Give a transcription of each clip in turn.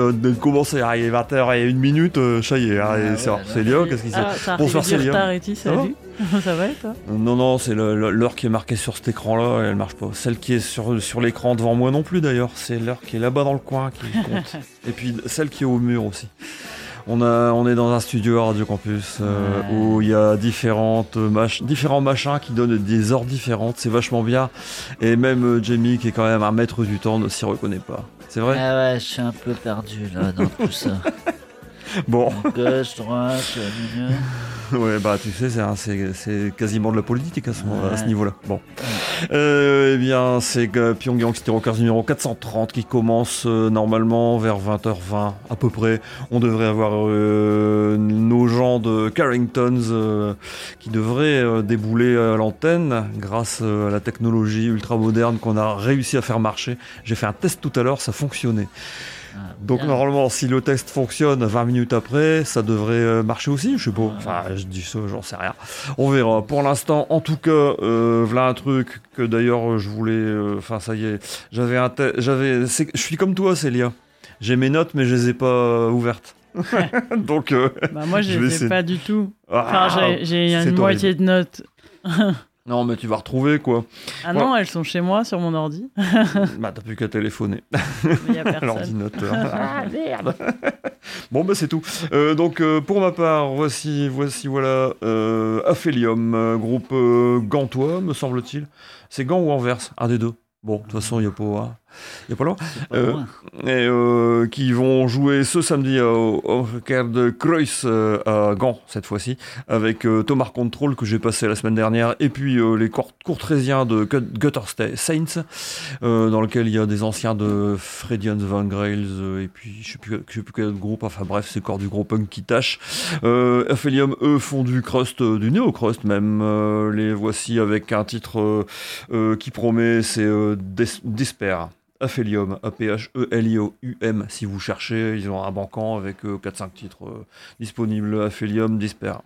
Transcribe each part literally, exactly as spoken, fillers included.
de, de commencer. Ah, il est vingt heures et une minute, euh, ça y est, hein, Ah et ouais, c'est alors, là. Célia, qu'est-ce qu'il Ah, s'est... t'as Bonsoir arrivé du Célia. retard et tout, salut. Ça va et toi? Non, non, c'est le- le- l'heure qui est marquée sur cet écran-là, elle marche pas. Celle qui est sur, sur l'écran devant moi non plus d'ailleurs, c'est l'heure qui est là-bas dans le coin qui compte. Et puis celle qui est au mur aussi. On, a, on est dans un studio à Radio Campus euh, Ouais. où il y a différentes mach- différents machins qui donnent des heures différentes, c'est vachement bien. Et même euh, Jamie, qui est quand même un maître du temps, ne s'y reconnaît pas. C'est vrai? Ah ouais, je suis un peu perdu là dans tout ça. Bon, Gauche, droite, milieu. ouais, bah tu sais, c'est, un- c'est, c'est quasiment de la politique à ce, moment- à ce Ouais. niveau-là. Bon. Euh, eh bien, c'est que Pyongyang City Rockers numéro quatre cent trente qui commence euh, normalement vers vingt heures vingt à peu près. On devrait avoir euh, nos gens de Carringtons euh, qui devraient euh, débouler à l'antenne grâce euh, à la technologie ultra moderne qu'on a réussi à faire marcher. J'ai fait un test tout à l'heure, ça fonctionnait. Ah, Donc bien. normalement, si le test fonctionne vingt minutes après, ça devrait euh, marcher aussi, je sais pas. Enfin, je dis ça, j'en sais rien. On verra. Pour l'instant, en tout cas, euh, voilà un truc que d'ailleurs euh, je voulais. euh, Enfin, ça y est, j'avais un, te- j'avais. c'est- Je suis comme toi, Célia. J'ai mes notes, mais je les ai pas euh, ouvertes. Donc, euh, Bah, moi, je Je vais les ai essayer de- pas du tout. ah, Enfin, j'ai, j'ai c'est une moitié de notes. non, mais tu vas retrouver quoi. Ah non, elles sont chez moi sur mon ordi. Bah, t'as plus qu'à téléphoner. Mais il y a personne. L'ordinateur. Ah merde. Bon bah c'est tout. Euh, donc euh, pour ma part, voici, voici voilà, euh, Aphelium, euh, groupe euh, gantois, me semble-t-il. C'est Gand ou Anvers, un des deux. Bon, de toute façon, il n'y a pas, hein, y a pas loin. C'est pas Euh, loin. Et euh, qui vont jouer ce samedi au, au Ricard Kreuz euh, à Gand, cette fois-ci, avec euh, Thomas Control que j'ai passé la semaine dernière, et puis euh, les court- courtrésiens de Gut- Gutter Sta- Saints, euh, dans lequel il y a des anciens de Freddy and the Van Grails, euh, et puis je sais plus, je sais plus quel autre groupe, enfin bref, c'est corps du gros punk qui tâche. Euh, Aphelium, eux, font du crust, euh, du néo-crust même. Euh, les voici avec un titre euh, euh, qui promet, c'est euh, Des- Despair. Aphelium, A P H E L I O U M, si vous cherchez, ils ont un bancan avec euh, quatre cinq titres euh, disponibles. Aphelium, Despair.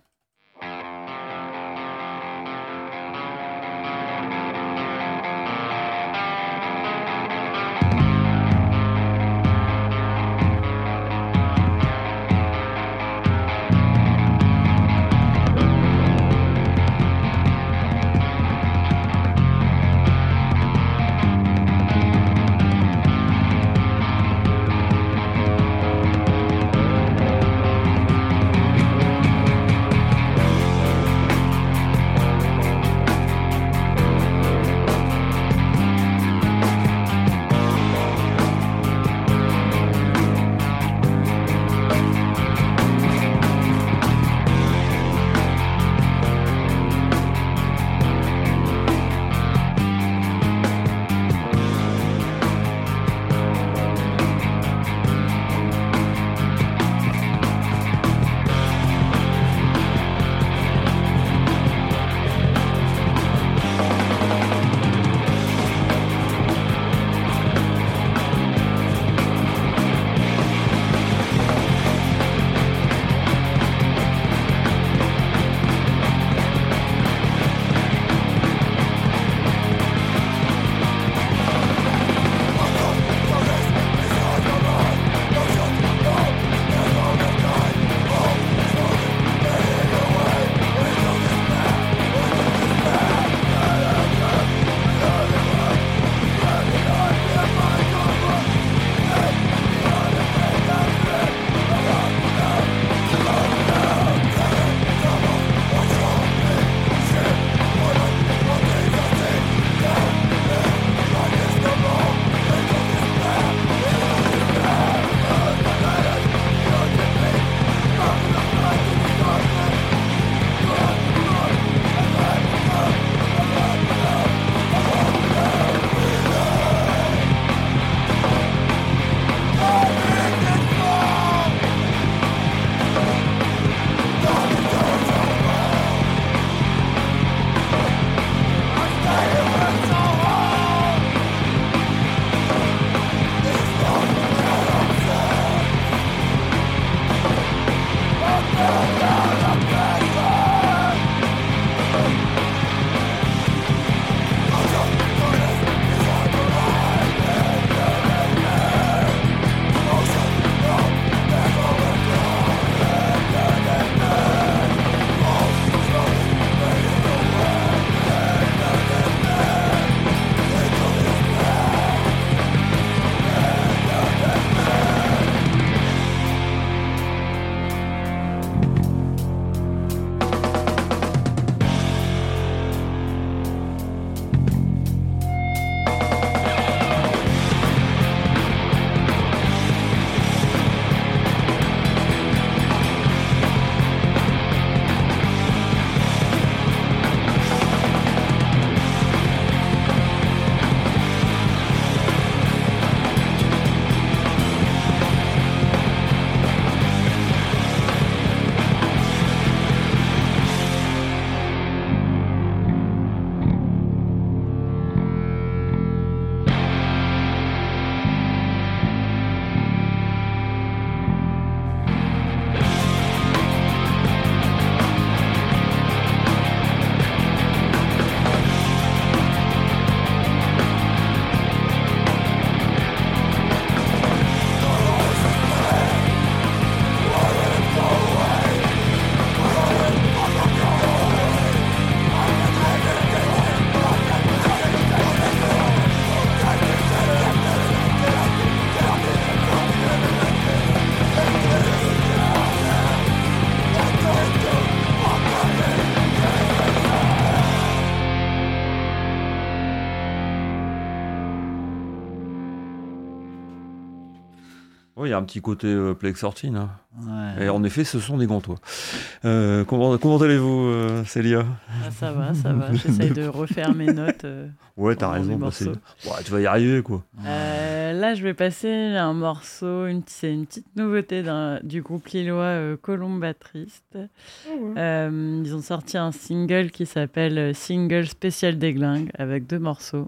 Oui, il y a un petit côté euh, Plague quatorze. Hein. Ouais. Et en effet, ce sont des gantois. Euh, comment comment allez-vous, euh, Célia? Ah, ça va, ça va. J'essaye de refaire mes notes. euh. Ouais, t'as Pendant raison. les bah, c'est- morceaux. Ouais, tu vas y arriver, quoi. Euh, là, je vais passer un morceau. Une... C'est une petite nouveauté d'un- du groupe lillois euh, Colombatriste. Euh, ils ont sorti un single qui s'appelle euh, Single Spécial Déglingue avec deux morceaux.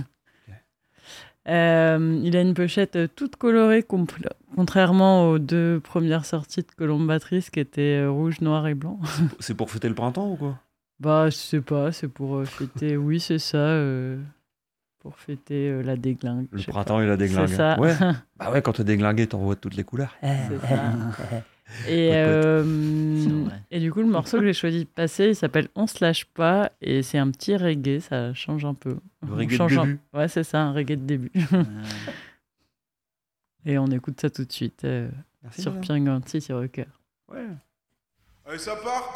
Euh, il a une pochette euh, toute colorée, compl- contrairement aux deux premières sorties de Colombatrice qui étaient euh, rouge, noir et blanc. C'est pour fêter le printemps ou quoi? Bah, je sais pas, c'est pour euh, fêter. Oui, c'est ça, euh, pour fêter euh, la déglingue. Le je sais printemps et la déglingue. C'est ça. Ouais. Bah ouais, quand t'es déglingué, t'en vois de toutes les couleurs. C'est ça. Et, Poète, poète. euh, C'est vrai. et du coup, le morceau que j'ai choisi de passer, il s'appelle On se lâche pas et c'est un petit reggae, ça change un peu. Le On reggae de change un- début. Ouais, c'est ça, un reggae de début. Ouais. Et on écoute ça tout de suite euh, Merci, sur madame. Piringanti, sur Rocker. Ouais. Allez, ça part.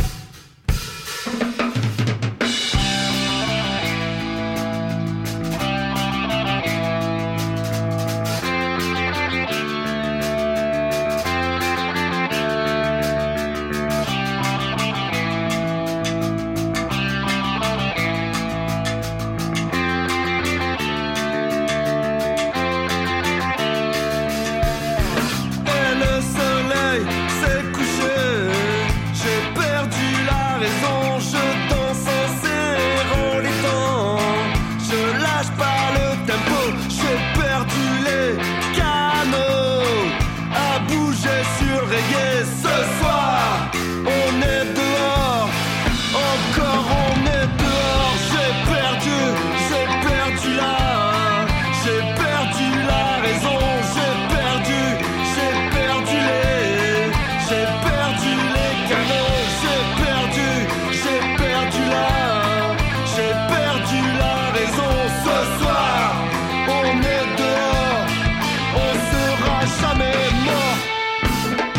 Et le soleil s'est couché, j'ai perdu la raison, je danse en serrant les dents, je lâche pas le tempo, j'ai perdu les canaux, à bouger sur le reggae ce soir, on est dehors, encore on est dehors, j'ai perdu, j'ai perdu la, j'ai perdu la raison, j'ai perdu, j'ai perdu les, j'ai perdu les canaux, j'ai perdu, j'ai perdu la, j'ai perdu la raison. Ce soir, on est dehors, on sera jamais mort.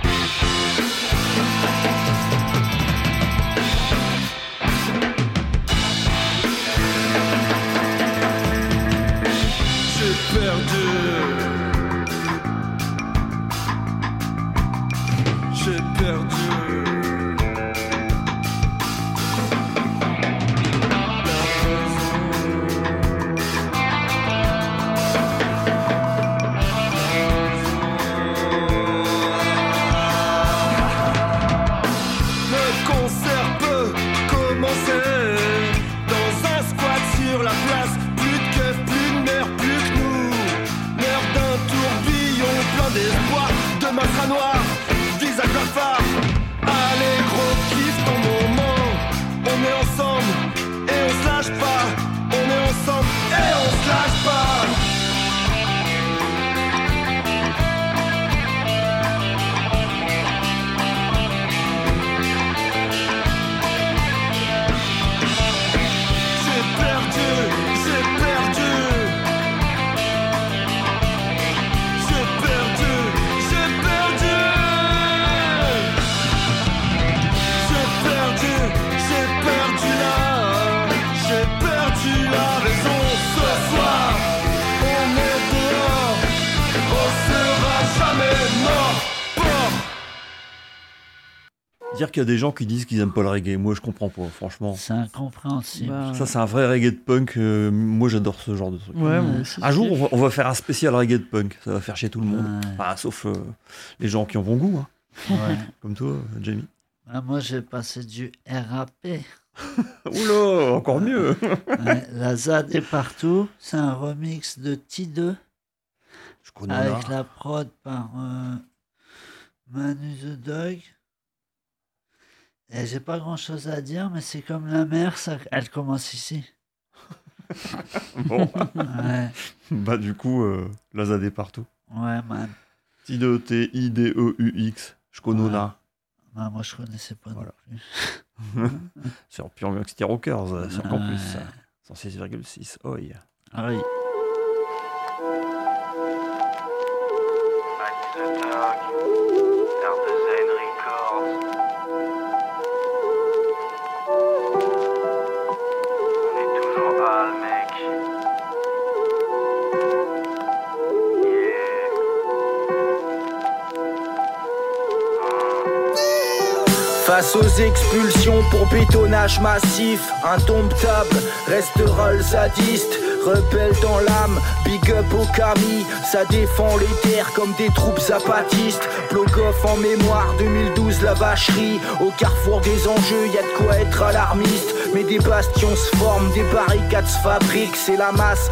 J'ai perdu. J'ai perdu. La Le concert peut commencer dans un squat sur la place. Plus de keufs, plus de mères, plus que nous. L'air d'un tourbillon plein d'espoir. Demain sera noir, visage blafard. Allez gros, kiffe ton moment. On est ensemble et on se lâche pas. On est ensemble et on se lâche pas. J'ai perdu, j'ai perdu. J'ai perdu, j'ai perdu. J'ai perdu, j'ai perdu la, j'ai perdu la raison. Ce soir, on est dehors, on sera jamais mort. Mort. Dire qu'il y a des gens qui disent qu'ils aiment pas le reggae, moi je comprends pas, franchement. C'est incompréhensible. Bah, Ça, c'est un vrai reggae de punk. euh, moi, j'adore ce genre de truc. ouais, moi aussi. Un je jour, on kiffe. va, on va faire un spécial reggae de punk. Ça va faire chier tout le monde. Ouais. Enfin, sauf euh, les gens qui ont bon goût, hein, Ouais. comme toi, Jamie. Ah, moi, j'ai passé du R A P. Oula, encore mieux. Ouais, la Z A D est partout. C'est un remix de T deux Je connais avec là. la prod par euh, Manu the Dog. Et j'ai pas grand chose à dire, mais c'est comme la mer, ça, elle commence ici. Bon, Ouais, bah du coup, euh, la Z A D partout. ouais, man. T D E T I D E U X. Je connais là. Non, moi, je connaissais pas Voilà. non plus. Sur Pure City Rockers, euh, sur Campus. Ouais. cent six virgule six. Oi. Ah oui. R deux N Records. On est toujours pas le mec. Yeah. Face aux expulsions pour bétonnage massif, indomptable restera le zadiste. Rebelle dans l'âme, big up au Camille. Ça défend les terres comme des troupes zapatistes. Blogoff en mémoire, deux mille douze la vacherie. Au carrefour des enjeux, y a de quoi être alarmiste. Mais des bastions se forment, des barricades se fabriquent. C'est la masse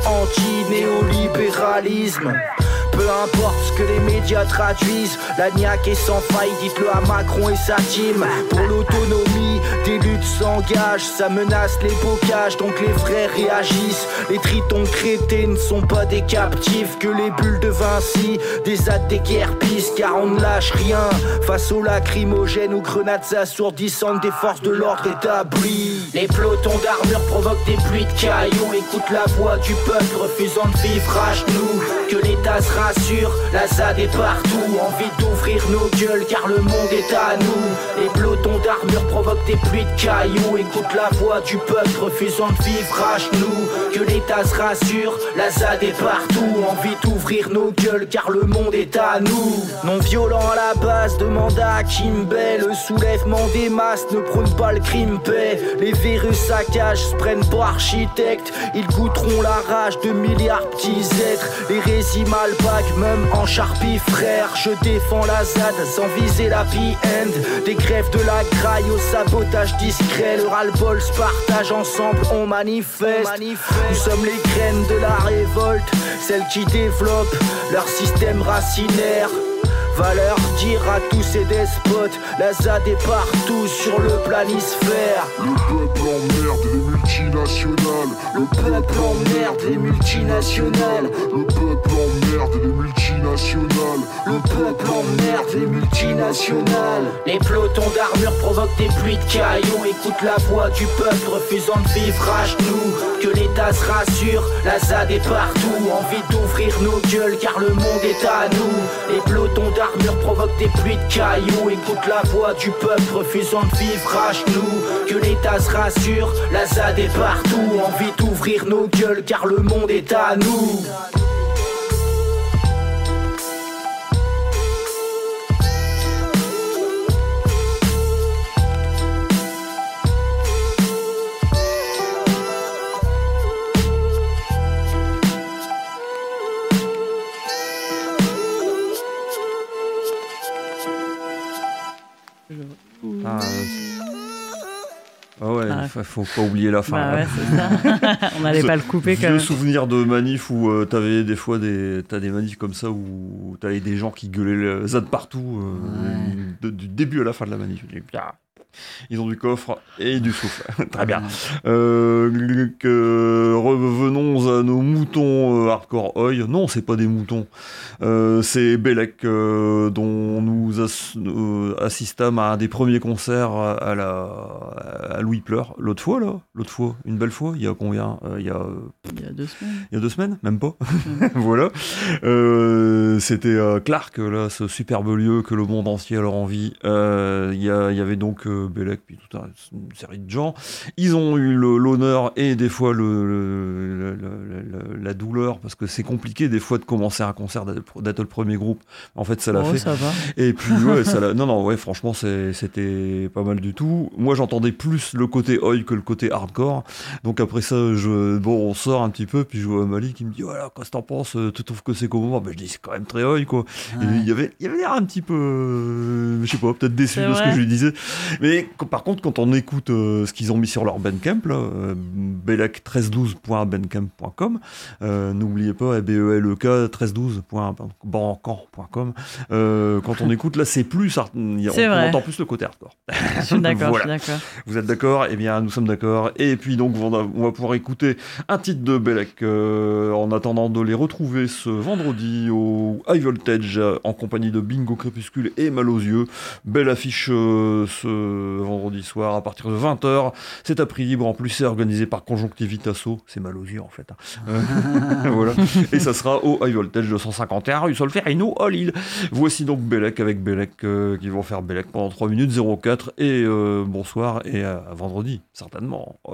anti-néolibéralisme. Peu importe ce que les médias traduisent, la niaque est sans faille, dites-le à Macron et sa team. Pour l'autonomie, des luttes s'engagent, ça menace les bocages, donc les frères réagissent. Les tritons crétés ne sont pas des captifs, que les bulles de Vinci, des hâtes des guerres pistes, car on ne lâche rien face aux lacrymogènes ou grenades assourdissantes des forces de l'ordre établies. Les pelotons d'armure provoquent des pluies de cailloux, écoute la voix du peuple refusant de vivre à genoux. Que l'État se rassure, la Z A D est partout, envie d'ouvrir nos gueules car le monde est à nous. Les pelotons d'armure provoquent des pluies de cailloux, écoute la voix du peuple refusant de vivre à genoux. Que l'État se rassure, la Z A D est partout, envie d'ouvrir nos gueules car le monde est à nous. Non violent à la base, demande à Kimbay, le soulèvement des masses ne prône pas le crime paix. Les véreux saccages se prennent pour architectes, ils goûteront la rage de milliards petits êtres. Les récits mal bagues, même en charpie frère. Je défends la Z A D sans viser la end. Des grèves de la graille au sabotage discret. Le ras-le-bol se partage ensemble, on manifeste. on manifeste Nous sommes les graines de la révolte, celles qui développent leur système racinaire. Va leur dire à tous ces despotes, la Z A D est partout sur le planisphère. Le peuple emmerde les multinationales. Le peuple emmerde les multinationales. Le peuple emmerde les multinationales. Le peuple emmerde les multinationales. Les pelotons d'armure provoquent des pluies de cailloux, écoute la voix du peuple refusant de vivre à genoux. Que l'État se rassure, la Z A D est partout, envie d'ouvrir nos gueules car le monde est à nous. Les pelotons d'armure provoquent des pluies de cailloux, écoute la voix du peuple refusant de vivre à genoux. Que l'État se rassure, la Z A D est partout, envie d'ouvrir nos gueules car le monde est à nous. Ah, ah ouais, Ah. il faut pas oublier la fin. Bah là. ouais, c'est ça. On n'allait pas le couper quand Vieux même. souvenir de manif où euh, t'avais des fois des, t'as des manifs comme ça où t'avais des gens qui gueulaient le Z A D partout euh, Ouais. de- du début à la fin de la manif. Je dis, ah, ils ont du coffre et du souffle. Très bien. Euh, que revenons à nos moutons euh, hardcore oi. Non, c'est pas des moutons. Euh, c'est Bellec euh, dont nous as- euh, assistâmes à un des premiers concerts à, à la à Louis Pleur l'autre fois là, l'autre fois, une belle fois. Il y a combien Euh, Il y a euh, Il y a deux semaines. il y a deux semaines, même pas. Voilà. Euh, c'était euh, Clark, là, ce superbe lieu que le monde entier a leur envie. Euh, Il y, a- il y avait donc euh, Bellec, puis toute un- une série de gens. Ils ont eu le- l'honneur et des fois le, le- le- le- le- la douleur, parce que c'est compliqué des fois de commencer un concert, d'être d'être le premier groupe. En fait, ça l'a Oh, fait. ça va. Et puis ouais, ça l'a- non non ouais, franchement c'est- c'était pas mal du tout. Moi j'entendais plus le côté oi que le côté hardcore. Donc après ça, je bon on sort un petit peu, puis je vois Malik qui me dit voilà, qu'est-ce que t'en penses, tu trouves que c'est comment? Ben je dis c'est quand même très oi quoi. Et Ouais. il y avait il y avait l'air un petit peu euh, je sais pas, peut-être déçu C'est de ce que vrai. je lui disais. Mais qu- par contre quand on écoute euh, ce qu'ils ont mis sur leur Bandcamp là, euh, bellec un trois douze point bandcamp point com, euh, n'oubliez pas B E L E K un trois douze point bandcamp point com. Euh, quand on écoute là, c'est plus hard- il y a- C'est on vrai. entend plus le côté hardcore. Je suis d'accord, Voilà. je suis d'accord. Vous êtes d'accord? Eh bien, nous sommes d'accord. Et puis donc, on va, on va pouvoir écouter un titre de Bellec euh, en attendant de les retrouver ce vendredi au High Voltage euh, en compagnie de Bingo Crépuscule et Mal aux yeux. Belle affiche euh, ce vendredi soir à partir de vingt heures. C'est à prix libre. En plus, c'est organisé par Conjonctivite Asso. C'est Mal aux yeux en fait. hein. Euh, voilà. Et ça sera au High Voltage deux cent cinquante et un rue Solferino à Lille. Voici donc Bellec avec Bellec euh, qui vont faire Bellec pendant trois minutes zéro quatre et euh, bonsoir et à vendredi certainement. Oi.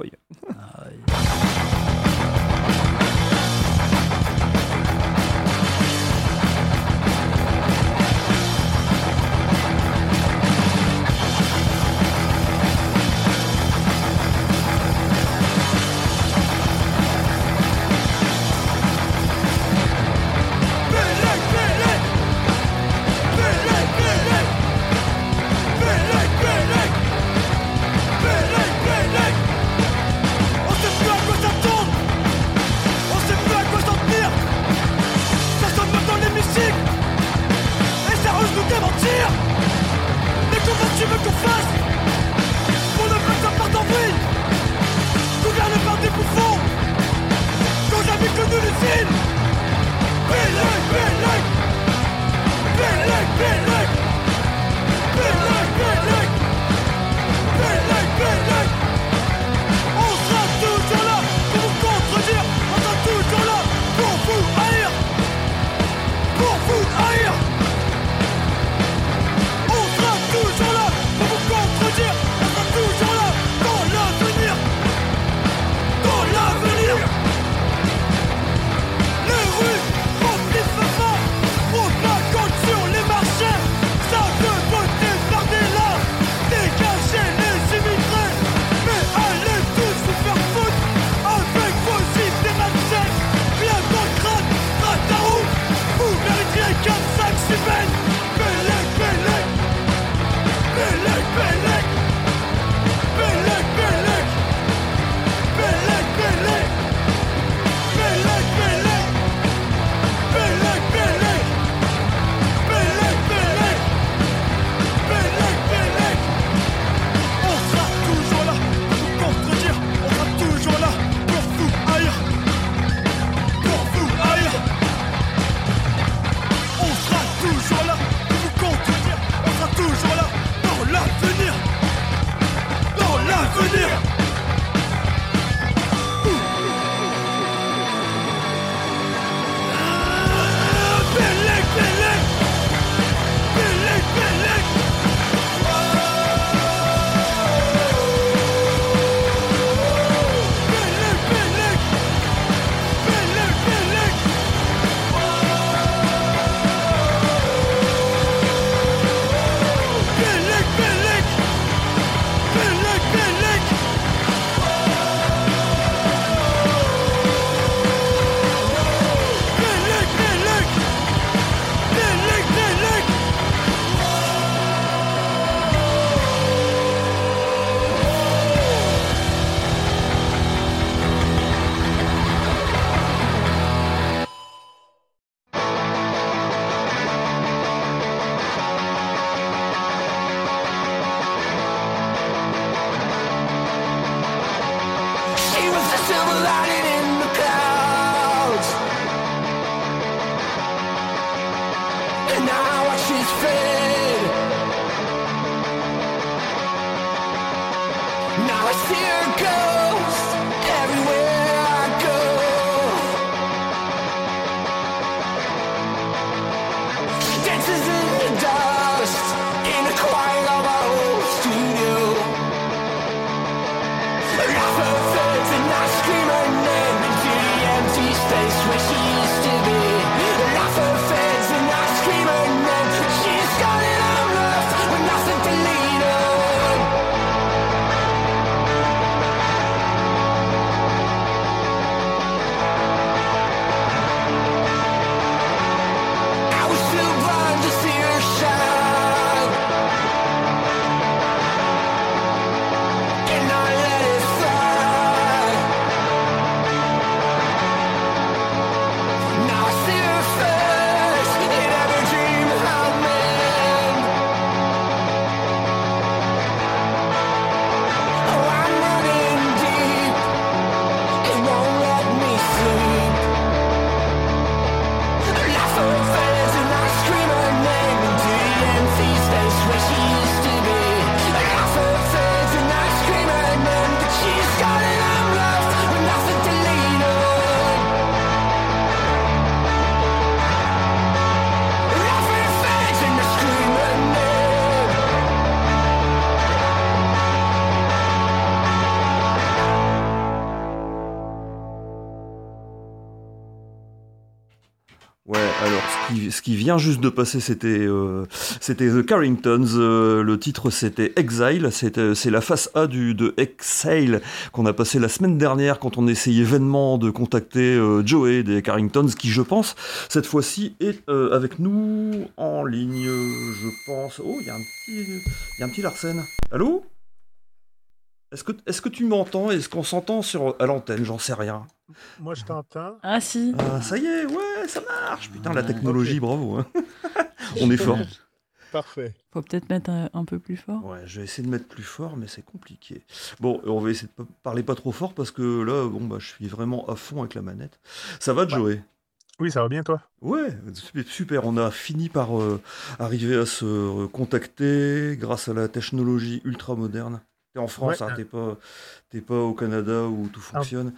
Ouais, alors ce qui, ce qui vient juste de passer, c'était euh, c'était The Carringtons. Euh, le titre, c'était Exile. C'était, c'est la face A du, de Exhale qu'on a passé la semaine dernière quand on essayait vainement de contacter euh, Joey des Carringtons, qui, je pense, cette fois-ci est euh, avec nous en ligne. Je pense. Oh, il y a un petit, il y a un petit Larsen. Allô? Est-ce que, est-ce que tu m'entends? Est-ce qu'on s'entend sur, à l'antenne? J'en sais rien. Moi, je t'entends. Ah si. Ah, ça y est, ouais, ça marche. Putain, la Ouais. technologie, Ok. bravo. Hein. On est fort. Parfait. Faut peut-être mettre un, un peu plus fort. Ouais, je vais essayer de mettre plus fort, mais c'est compliqué. Bon, on va essayer de pas parler pas trop fort parce que là, bon, bah, je suis vraiment à fond avec la manette. Ça va, Joey? Oui, ça va bien, toi? Ouais, super. On a fini par euh, arriver à se contacter grâce à la technologie ultra moderne. T'es en France, Ouais. hein, t'es pas, t'es pas au Canada où tout Ah. fonctionne.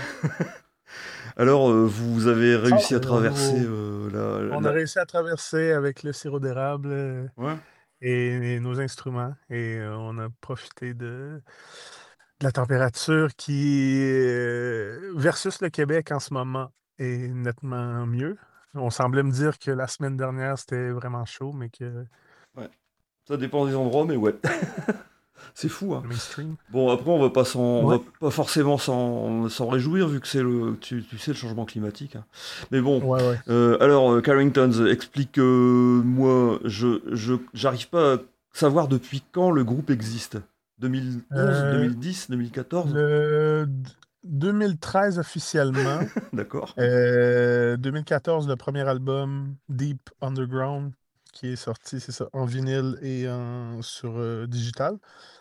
Alors, euh, vous avez réussi Ah, à traverser on- euh, la, On la- a réussi à traverser avec le sirop d'érable euh, Ouais. et, et nos instruments. Et euh, on a profité de, de la température qui, euh, versus le Québec en ce moment, est nettement mieux. On semblait me dire que la semaine dernière, c'était vraiment chaud, mais que Ça dépend des endroits, mais ouais. C'est fou, hein. le mainstream. Bon, après, on va pas s'en, on Ouais. va pas forcément s'en, s'en réjouir vu que c'est le, tu, tu sais, le changement climatique. Hein. Mais bon, Ouais, ouais. euh, alors euh, Carringtons, explique, euh, moi, je, je, j'arrive pas à savoir depuis quand le groupe existe. deux mille onze, Euh, deux mille dix, deux mille quatorze, Le d- deux mille treize officiellement. d'accord. Euh, deux mille quatorze, le premier album Deep Underground qui est sorti, c'est ça, en vinyle et en, sur euh, digital.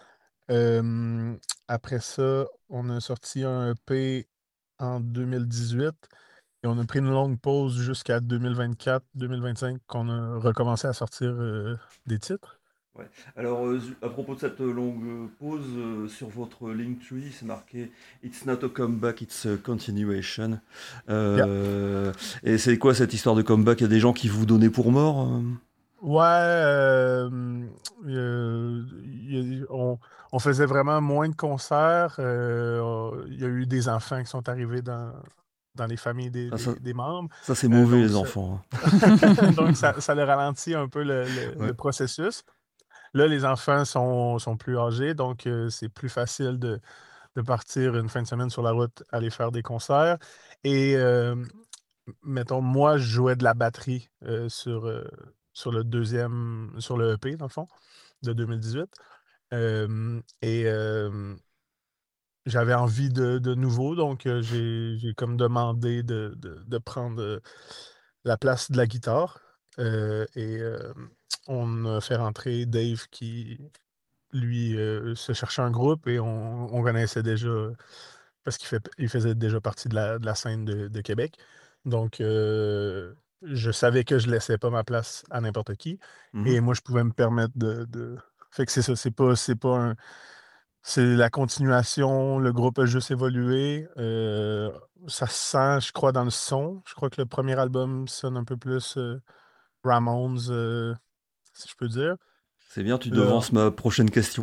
Euh, Après ça, on a sorti un E P en deux mille dix-huit et on a pris une longue pause jusqu'à deux mille vingt-quatre, deux mille vingt-cinq qu'on a recommencé à sortir euh, des titres. Ouais. Alors, euh, zu- à propos de cette euh, longue euh, pause, euh, sur votre Linktree, c'est marqué It's not a comeback, it's a continuation. Euh, Et c'est quoi cette histoire de comeback? Il y a des gens qui vous donnaient pour mort? euh Ouais, euh, euh, il y a- on, on faisait vraiment moins de concerts. euh, Il y a eu des enfants qui sont arrivés dans, dans les familles des, Ah, ça, des- des membres. ça, c'est Euh, mauvais, donc, les ça, enfants. hein. donc ça, ça le ralentit un peu le, le- Ouais. le processus. Là, les enfants sont, sont plus âgés, donc euh, c'est plus facile de, de partir une fin de semaine sur la route, aller faire des concerts. Et euh, mettons, moi, je jouais de la batterie euh, sur, euh, sur le deuxième, sur le E P, dans le fond, de deux mille dix-huit. Euh, et euh, j'avais envie de, de nouveau, donc euh, j'ai, j'ai comme demandé de, de- de prendre euh, la place de la guitare. Euh, et euh, on a fait rentrer Dave qui, lui, euh, se cherchait un groupe et on, on connaissait déjà, parce qu'il fait, il faisait déjà partie de la, de la scène de, de Québec. Donc, euh, je savais que je laissais pas ma place à n'importe qui. Mhm. Et moi, je pouvais me permettre de. de... Fait que c'est ça, c'est pas, c'est pas un. C'est la continuation, le groupe a juste évolué. euh, ça se sent, je crois, dans le son. Je crois que le premier album sonne un peu plus euh, Ramones, euh, si je peux dire. C'est bien, tu Là, devances ma prochaine question.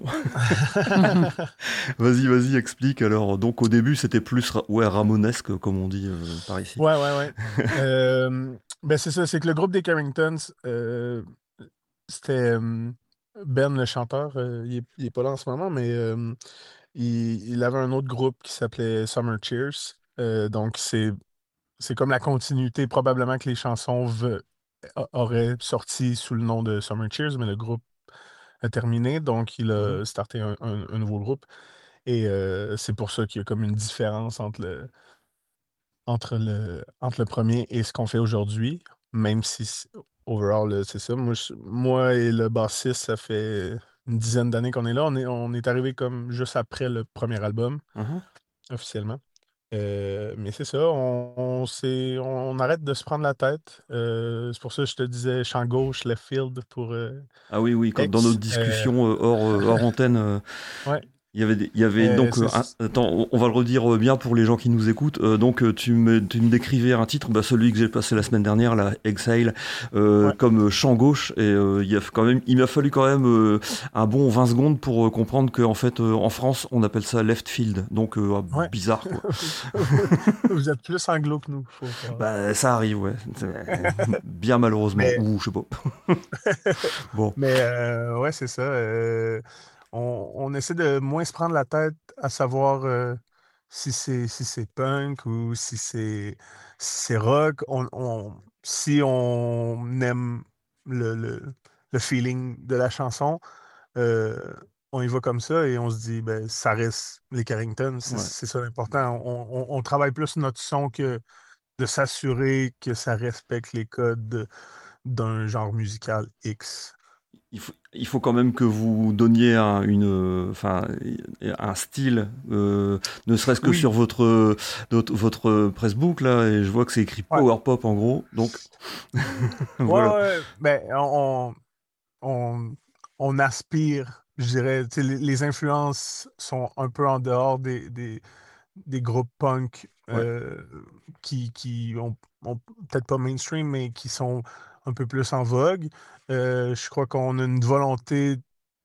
Vas-y, vas-y, explique. Alors, donc au début, c'était plus ra- ouais, ramonesque, comme on dit euh, par ici. Ouais, ouais, ouais. Euh, ben c'est ça, c'est que le groupe des Carringtons, euh, c'était euh, Ben, le chanteur, euh, il, est, il est pas là en ce moment, mais euh, il, il avait un autre groupe qui s'appelait Summer Cheers. Euh, donc, c'est, c'est comme la continuité, probablement que les chansons ve- a- auraient sorti sous le nom de Summer Cheers, mais le groupe a terminé, donc il Mhm. a starté un, un- un nouveau groupe. Et euh, c'est pour ça qu'il y a comme une différence entre le, entre le, entre le premier et ce qu'on fait aujourd'hui, même si c- overall, là, c'est ça. Moi, je- moi et le bassiste, ça fait une dizaine d'années qu'on est là. On est, on est arrivé comme juste après le premier album, Mhm. officiellement. Euh, mais c'est ça, on, on, s'est- on- on arrête de se prendre la tête. Euh, c'est pour ça que je te disais champ gauche, left field pour euh, Ah oui, oui, quand, dans X. notre Euh, discussion euh, hors, euh, hors antenne. euh, ouais. Il y avait, des- il y avait Euh, donc, euh, c'est- un- attends, on on va le redire bien pour les gens qui nous écoutent. Euh, donc, euh, tu me, tu me décrivais un titre, bah, celui que j'ai passé la semaine dernière, la Exhale, euh, Ouais. comme euh, chant gauche. Et euh, il, y a quand même, il m'a fallu quand même euh, un bon vingt secondes pour euh, comprendre qu'en fait, euh, en France, on appelle ça left field. Donc, euh, Ouais. bizarre, quoi. Vous êtes plus anglo que nous. Faut faire- Bah, ça arrive, ouais. C'est- Bien malheureusement. Mais- Ou je sais pas. Bon. Mais euh, ouais, c'est ça. euh, on, on essaie de moins se prendre la tête à savoir euh, si c'est si c'est punk ou si c'est si c'est rock. On, on- si on aime le, le, le feeling de la chanson, euh, on y va comme ça et on se dit, ben, ça reste les Carrington, c'est Ouais. c'est ça l'important. On, on- on travaille plus notre son que de s'assurer que ça respecte les codes de- d'un genre musical X. Il faut, il faut quand même que vous donniez un, une, euh, enfin, un style, euh, ne serait-ce que Oui. sur votre, votre, votre pressbook, là, et je vois que c'est écrit Ouais. Power Pop en gros, donc Ouais, voilà. ouais, ben, on, on, on aspire, je dirais, tu sais, les, les influences sont un peu en dehors des, des, des groupes punk euh, qui, qui ont, ont peut-être pas mainstream, mais qui sont un peu plus en vogue. Euh, je crois qu'on a une volonté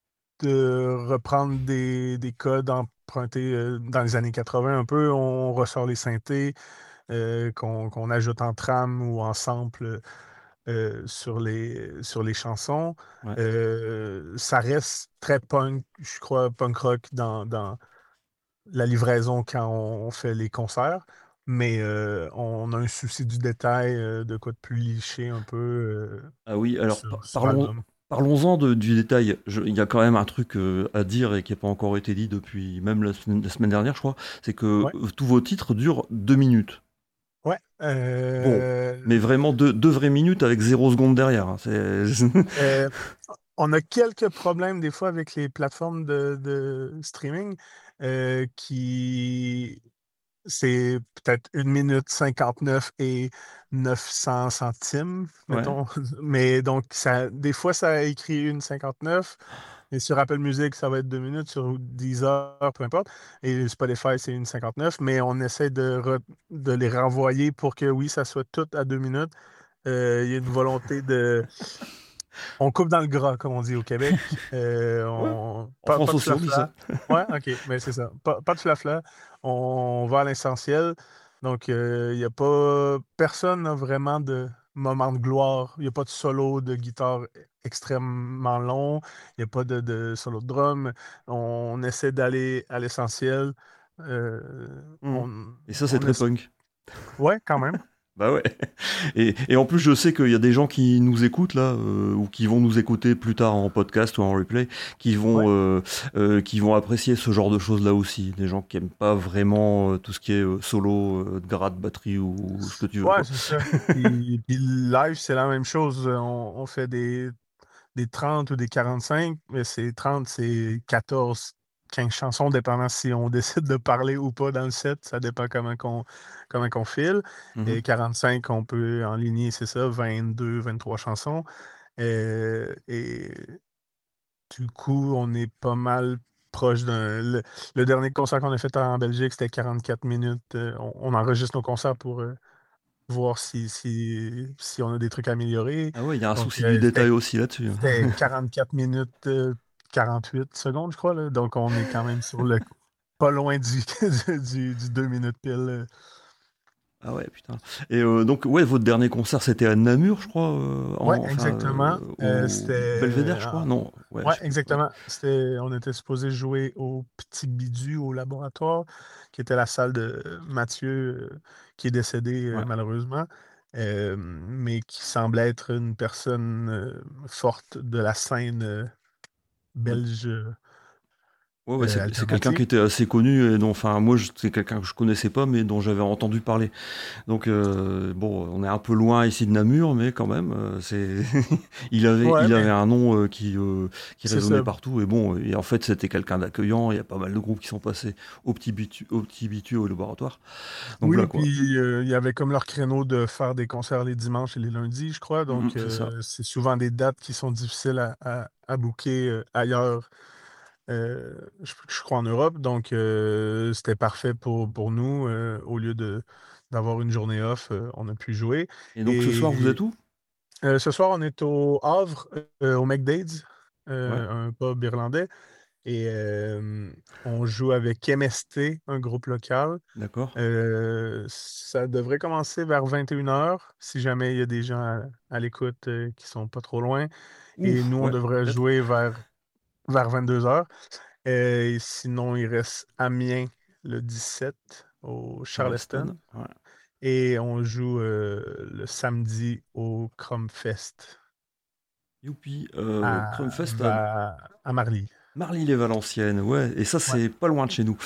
de reprendre des, des codes empruntés euh, dans les années quatre-vingts un peu. On ressort les synthés euh, qu'on qu'on ajoute en trame ou en sample euh, sur les, sur les chansons. Ouais. Euh, ça reste très punk, je crois, punk rock dans, dans la livraison quand on fait les concerts. Mais euh, on a un souci du détail, euh, de quoi de plus liché un peu euh, Ah oui, alors sur, par- sur parlons, l'album. parlons-en de- du détail. Je- Il y a quand même un truc euh, à dire et qui n'a pas encore été dit depuis même la semaine, la semaine dernière, je crois, c'est que Ouais. euh, tous vos titres durent deux minutes. Ouais. euh, Mais vraiment deux, deux vraies minutes avec zéro seconde derrière, hein. C'est... Euh, on a quelques problèmes des fois avec les plateformes de, de streaming euh, qui c'est peut-être une minute cinquante-neuf et neuf cents centimes, Ouais. mettons. Mais donc, ça, des fois, ça a écrit une cinquante-neuf. Et sur Apple Music, ça va être deux minutes. Sur Deezer, peu importe. Et Spotify, c'est une cinquante-neuf. Mais on essaie de, re- de les renvoyer pour que, oui, ça soit tout à deux minutes. Euh, Il y a une volonté de... On coupe dans le gras, comme on dit au Québec. Euh, on... En pas, France pas de aussi, on dit flafla. ça. Ouais, ok, mais c'est ça. Pas, pas de flafla. On va à l'essentiel. Donc, il n'y a pas. Personne n'a vraiment de moment de gloire. Il n'y a pas de solo de guitare extrêmement long. Il n'y a pas de, de solo de drum. On essaie d'aller à l'essentiel. Euh, Mhm. on, Et ça, c'est on très essa- punk. Ouais, quand même. Bah ouais. Et, et en plus, je sais qu'il y a des gens qui nous écoutent là, euh, ou qui vont nous écouter plus tard en podcast ou en replay, qui vont, Ouais. euh, euh, qui vont apprécier ce genre de choses là aussi. Des gens qui aiment pas vraiment euh, tout ce qui est euh, solo, euh, de grade, batterie ou, ou ce que tu veux. Ouais, quoi. c'est ça. Puis, puis live, c'est la même chose. On, on fait des, des trente ou des quarante-cinq, mais c'est trente, c'est quatorze, quinze chansons, dépendant si on décide de parler ou pas dans le set. Ça dépend comment qu'on comment qu'on file. Mhm. Et quarante-cinq, on peut enligner, c'est ça, vingt-deux, vingt-trois chansons. Euh, et du coup, on est pas mal proche d'un. Le, le dernier concert qu'on a fait en Belgique, c'était quarante-quatre minutes. Euh, on, on enregistre nos concerts pour euh, voir si, si, si on a des trucs à améliorer. Ah ouais, il y a un Donc, souci euh, du détail c'était aussi là-dessus. hein. c'était quarante-quatre minutes, euh, quarante-huit secondes, je crois. Là. Donc, on est quand même sur le pas loin du, du, du deux minutes pile. euh. Ah ouais, putain. Et euh, donc, ouais, votre dernier concert, c'était à Namur, je crois, euh, en- Ouais, enfin, exactement. euh, Euh, au c'était. Belvédère, je crois. ah, Non, ouais, Ouais, je sais plus. exactement. C'était, on était supposé jouer au Petit Bidu, au laboratoire, qui était la salle de Mathieu, euh, qui est décédé euh, Ouais. malheureusement, euh, mais qui semblait être une personne euh, forte de la scène euh, belge euh, Ouais, ouais, c'est c'est quelqu'un qui alternative. était assez connu et dont, enfin, moi, je- c'est quelqu'un que je connaissais pas, mais dont j'avais entendu parler. Donc, euh, bon, on est un peu loin ici de Namur, mais quand même, euh, c'est, il avait, Ouais, il mais avait un nom euh, qui, euh, qui c'est résonnait ça. partout. Et bon, et en fait, c'était quelqu'un d'accueillant. Il y a pas mal de groupes qui sont passés au petit bitu, au petit bitu au laboratoire. Donc Oui, là, quoi. puis euh, il y avait comme leur créneau de faire des concerts les dimanches et les lundis, je crois. Mhm, Donc, c'est ça. euh, c'est souvent des dates qui sont difficiles à, à, à booker euh, ailleurs euh, je, je crois en Europe, donc euh, c'était parfait pour, pour nous. Euh, au lieu de, d'avoir une journée off, euh, on a pu jouer. Et donc ce soir, vous Et êtes où? euh, ce soir, on est au Havre, euh, au McDade's, Ouais, euh, un pub irlandais. Et euh, on joue avec M S T, un groupe local. d'accord. Euh, ça devrait commencer vers vingt et une heures, si jamais il y a des gens à, à l'écoute euh, qui sont pas trop loin. Et Ouf, nous, on ouais, devrait peut-être. jouer vers, vers vingt-deux heures. Euh, et sinon, il reste Amiens le dix-sept au Charleston, Charleston. ouais. Et on joue euh, le samedi au Crumfest Youpi, euh, à, Crumfest à Va- à Marly. Marly-les-Valenciennes, ouais, et ça Ouais. c'est pas loin de chez nous.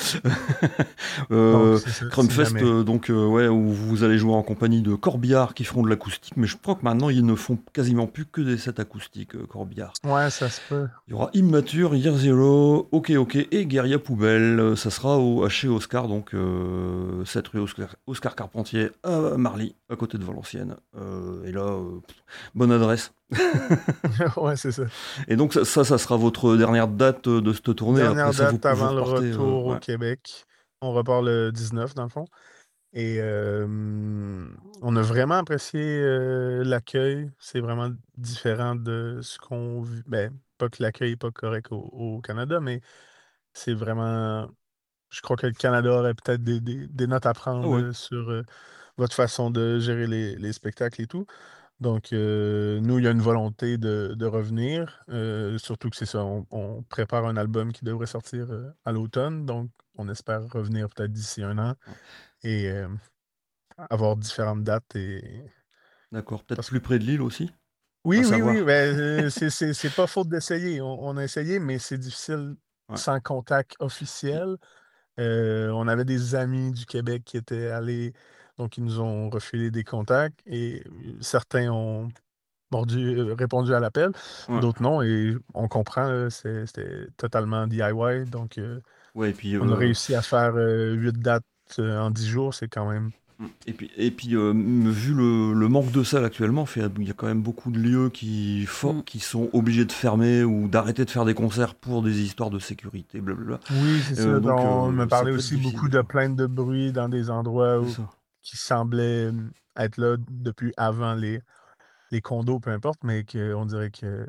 Donc, euh, c'est ça, si Crumfest, jamais. euh, donc euh, ouais, où vous allez jouer en compagnie de Corbillard qui feront de l'acoustique, mais je crois que maintenant ils ne font quasiment plus que des sets acoustiques, euh, Corbillard. Ouais, ça se peut. Il y aura Immature, Year Zero, Ok Ok et Guerilla Poubelle. Euh, Ça sera au, chez Oscar, donc euh, cette rue Oscar, Oscar Carpentier à Marly, à côté de Valenciennes. Euh, et là, euh, pff, bonne adresse. Ouais, c'est ça. Et donc ça, ça, ça sera votre dernière date euh, de cette tournée. Après Dernière ça, vous, date vous avant le repartez. euh, retour au ouais. Québec. On repart le dix-neuf, dans le fond. Et euh, on a vraiment apprécié euh, l'accueil. C'est vraiment différent de ce qu'on vit. Ben, pas que l'accueil n'est pas correct au, au Canada, mais c'est vraiment. Je crois que le Canada aurait peut-être des, des- des notes à Ah prendre ouais. euh, sur euh, votre façon de gérer les, les spectacles et tout. Donc, euh, nous, il y a une volonté de, de revenir. Euh, surtout que c'est ça, on, on prépare un album qui devrait sortir euh, à l'automne. Donc, on espère revenir peut-être d'ici un an et euh, avoir différentes dates. Et... D'accord. Peut-être Parce plus près de Lille aussi, à Oui, oui, oui, savoir. ben, euh, c'est c'est- c'est pas faute d'essayer. On, on a essayé, mais c'est difficile Ouais. sans contact officiel. Euh, on avait des amis du Québec qui étaient allés, donc ils nous ont refilé des contacts et euh, certains ont mordu- euh, répondu à l'appel, Ouais. d'autres non, et on comprend, là, c'est- c'était totalement D I Y, donc euh, Ouais, et puis on a euh, réussi à faire euh, huit dates euh, en dix jours, c'est quand même... Et puis, et puis euh, vu le, le manque de salles actuellement, fait, il y a quand même beaucoup de lieux qui, fo- Mm. qui sont obligés de fermer ou d'arrêter de faire des concerts pour des histoires de sécurité, blablabla. Oui, c'est ça, Euh, donc on euh, me ça parlait peut être aussi difficile beaucoup des de fois. plaintes de bruit dans des endroits C'est où- ça. qui semblaient euh, être là depuis avant les, les condos, peu importe, mais qu'on dirait que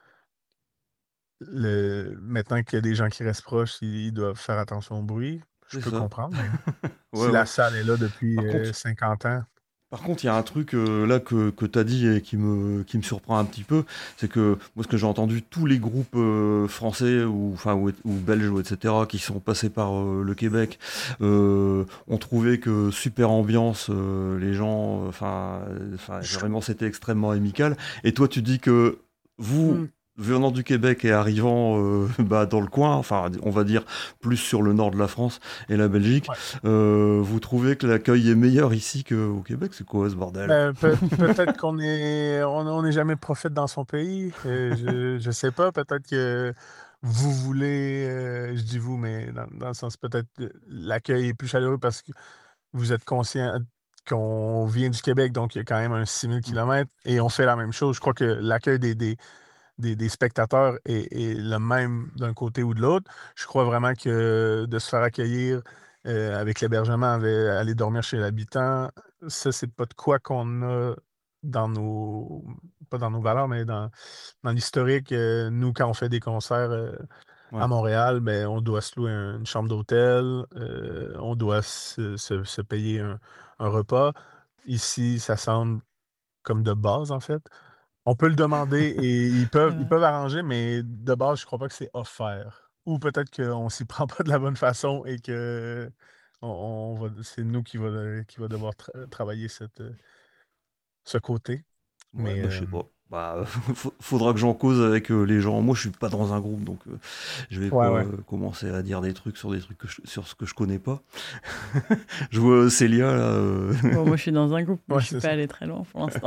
le, maintenant qu'il y a des gens qui restent proches, ils, ils doivent faire attention au bruit. Je C'est peux ça. comprendre, mais Ouais, si la ouais. salle est là depuis Par euh, contre, cinquante ans, Par contre, il y a un truc euh, là que, que tu as dit et qui me, qui me surprend un petit peu, c'est que moi, ce que j'ai entendu, tous les groupes euh, français ou, enfin, ou, ou belges, ou et cetera, qui sont passés par euh, le Québec, euh, ont trouvé que super ambiance, euh, les gens, enfin, euh, enfin, je- vraiment, c'était extrêmement amical. Et toi, tu dis que vous, Hmm. venant du Québec et arrivant euh, bah, dans le coin, enfin, on va dire plus sur le nord de la France et la Belgique, Ouais. euh, vous trouvez que l'accueil est meilleur ici qu'au Québec? C'est quoi ce bordel? Ben, peut- peut-être qu'on est, on on n'est jamais prophète dans son pays. Euh, je, je sais pas. Peut-être que vous voulez, euh, je dis vous, mais dans, dans le sens peut-être que l'accueil est plus chaleureux parce que vous êtes conscient qu'on vient du Québec, donc il y a quand même un six mille kilomètres et on fait la même chose. Je crois que l'accueil des, des, des, des spectateurs est, est le même d'un côté ou de l'autre. Je crois vraiment que de se faire accueillir euh, avec l'hébergement, avec- aller dormir chez l'habitant, ça, c'est pas de quoi qu'on a dans nos, pas dans nos valeurs, mais dans, dans l'historique. Euh, nous, quand on fait des concerts euh, Ouais. à Montréal, ben, on doit se louer un- une chambre d'hôtel, euh, on doit se, se- se payer un, un repas. Ici, ça semble comme de base, en fait. On peut le demander et ils peuvent, ils Ouais. peuvent arranger, mais de base, je crois pas que c'est offert. Ou peut-être qu'on s'y prend pas de la bonne façon et que on, on va, c'est nous qui va, qui va devoir tra- travailler cette, euh, ce côté. Ouais, Mais bah, je euh, sais pas. Bah, faut- faudra que j'en cause avec euh, les gens. Moi, je suis pas dans un groupe, donc euh, je vais pas ouais, ouais. euh, commencer à dire des trucs sur des trucs que je- sur ce que je connais pas. Je vois Célia là, euh, Bon, moi, je suis dans un groupe, mais Ouais, je suis c'est pas ça. allée très loin pour l'instant.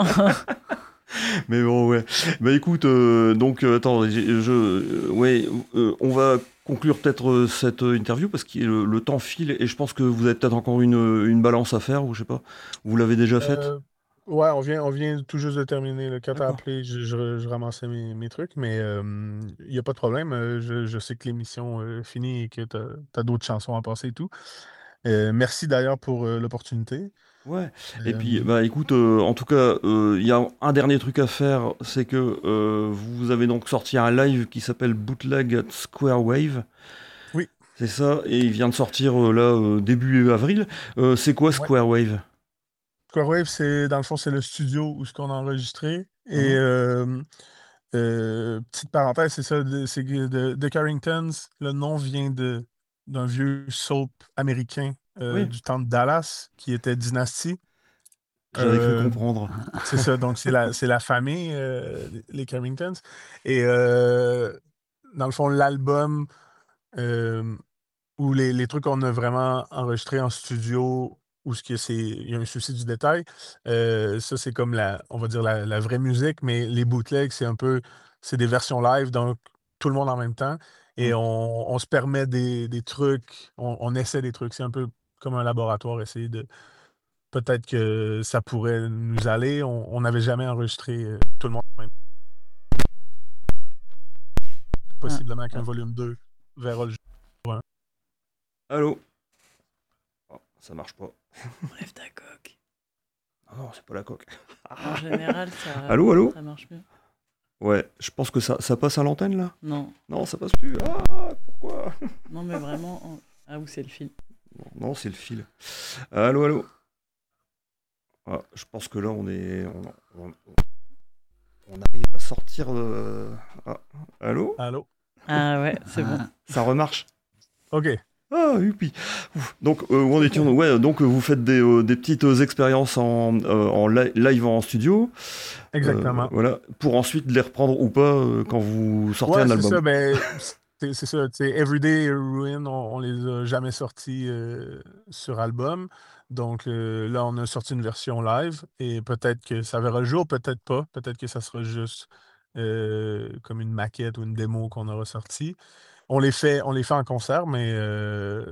mais bon, ouais. Bah écoute, euh, donc euh, attends, j'ai- je, euh, ouais, euh, on va conclure peut-être euh, cette euh, interview parce que le, le temps file et je pense que vous avez peut-être encore une, une balance à faire ou je sais pas. Vous l'avez déjà faite? Euh, Ouais, on vient, on vient tout juste de terminer. Là. Quand t'as D'accord. appelé, je, je- je ramassais mes, mes trucs, mais il n'y a pas de problème. Euh, Je, je sais que l'émission euh, finit et que t'as, t'as d'autres chansons à passer et tout. Euh, merci d'ailleurs pour euh, l'opportunité. Ouais. Et Euh, puis, bah écoute, euh, en tout cas, euh, il y a un dernier truc à faire, c'est que euh, vous avez donc sorti un live qui s'appelle Bootleg at Square Wave. Oui. C'est ça, et il vient de sortir euh, là euh, début avril. Euh, c'est quoi Ouais. Square Wave? Square Wave, c'est dans le fond, c'est le studio où ce qu'on a enregistré. Et Mhm. euh, euh, petite parenthèse, c'est ça, de- c'est que de, The Carringtons, le nom vient de d'un vieux soap américain euh, Oui, du temps de Dallas qui était Dynasty. j'avais cru Euh, comprendre. c'est ça, donc c'est la, c'est la famille, euh, les Carringtons. Et euh, dans le fond, l'album euh, ou les, les trucs qu'on a vraiment enregistrés en studio, où ce que c'est, il y a un souci du détail, euh, ça c'est comme la, on va dire la, la vraie musique, mais les bootlegs, c'est un peu, c'est des versions live, donc tout le monde en même temps. Et Mm. on, on se permet des, des trucs, on, on essaie des trucs. C'est un peu comme un laboratoire, essayer de. Peut-être que ça pourrait nous aller. On n'avait jamais enregistré euh, tout le monde en même temps. Ah, Possiblement qu'un Ah, volume deux verra le jour. allô? Oh, ça marche pas. Bref, ta coque. Ah non, c'est pas la coque. En général, ça, Allô, allô? ça marche mieux. Ouais, je pense que ça, ça passe à l'antenne là? Non, Non, ça passe plus. Ah, pourquoi? non, mais vraiment. en- Ah, où c'est le fil? Non, c'est le fil. Allô, allô? Ah, je pense que là, on est. On, on- on arrive à sortir de. Ah, allô? Allô? Ah ouais, c'est bon. Ça remarche? OK. Ah, youpi. Ouf. Donc, euh, où en étions-nous? Ouais, donc euh, vous faites des, euh, des petites euh, expériences en, euh, en li- live en studio. Exactement. Euh, voilà, pour ensuite les reprendre ou pas euh, quand vous sortez Ouais, un c'est album. ça. Ben, c'est c'est ça. tu sais, Everyday et Ruin, on, on les a jamais sortis euh, sur album. Donc euh, là, on a sorti une version live et peut-être que ça verra le jour, peut-être pas. Peut-être que ça sera juste euh, comme une maquette ou une démo qu'on aura sorti. On les fait, on les fait en concert, mais euh,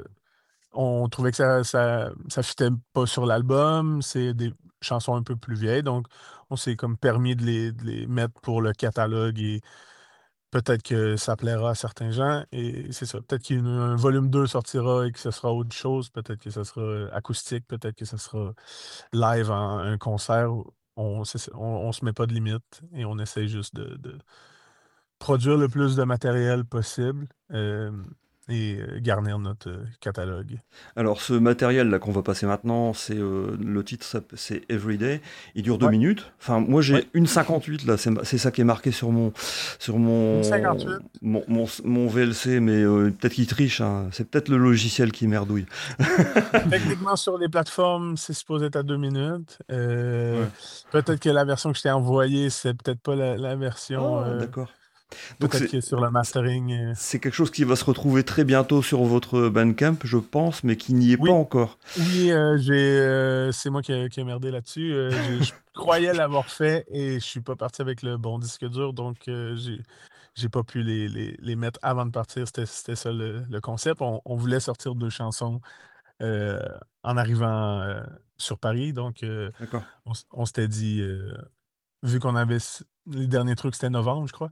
on trouvait que ça, ça, ça fitait pas sur l'album. C'est des chansons un peu plus vieilles, donc on s'est comme permis de les, de les mettre pour le catalogue et peut-être que ça plaira à certains gens. Et c'est ça. Peut-être qu'un volume deux sortira et que ce sera autre chose. Peut-être que ce sera acoustique, peut-être que ce sera live en un concert. On, c'est ça, on, on se met pas de limite et on essaie juste de, de produire le plus de matériel possible euh, et euh, garnir notre euh, catalogue. Alors, ce matériel là qu'on va passer maintenant, c'est euh, le titre, ça- c'est Everyday. Il dure deux Ouais, minutes. Enfin, moi ouais. j'ai une cinquante-huit là, c'est ma- c'est ça qui est marqué sur mon sur mon Une cinquante-huit. mon, mon, mon V L C, mais euh, peut-être qu'il triche. Hein. C'est peut-être le logiciel qui merdouille. Techniquement, sur les plateformes, c'est supposé être à deux minutes. Euh, Ouais. peut-être que la version que je t'ai envoyée, c'est peut-être pas la, la version. Ah, euh, d'accord. Donc peut-être c'est que sur le mastering. euh, c'est quelque chose qui va se retrouver très bientôt sur votre Bandcamp, je pense, mais qui n'y est pas Oui, encore. oui, euh, j'ai, euh, c'est moi qui ai, qui ai merdé là-dessus. Euh, j'ai- je croyais l'avoir fait et je suis pas parti avec le bon disque dur, donc euh, j'ai, j'ai pas pu les, les- les mettre avant de partir. C'était, c'était ça le, le concept. On, on voulait sortir deux chansons euh, en arrivant euh, sur Paris, donc euh, D'accord. on, s- on s'était dit, euh, vu qu'on avait s- les derniers trucs, c'était novembre, je crois.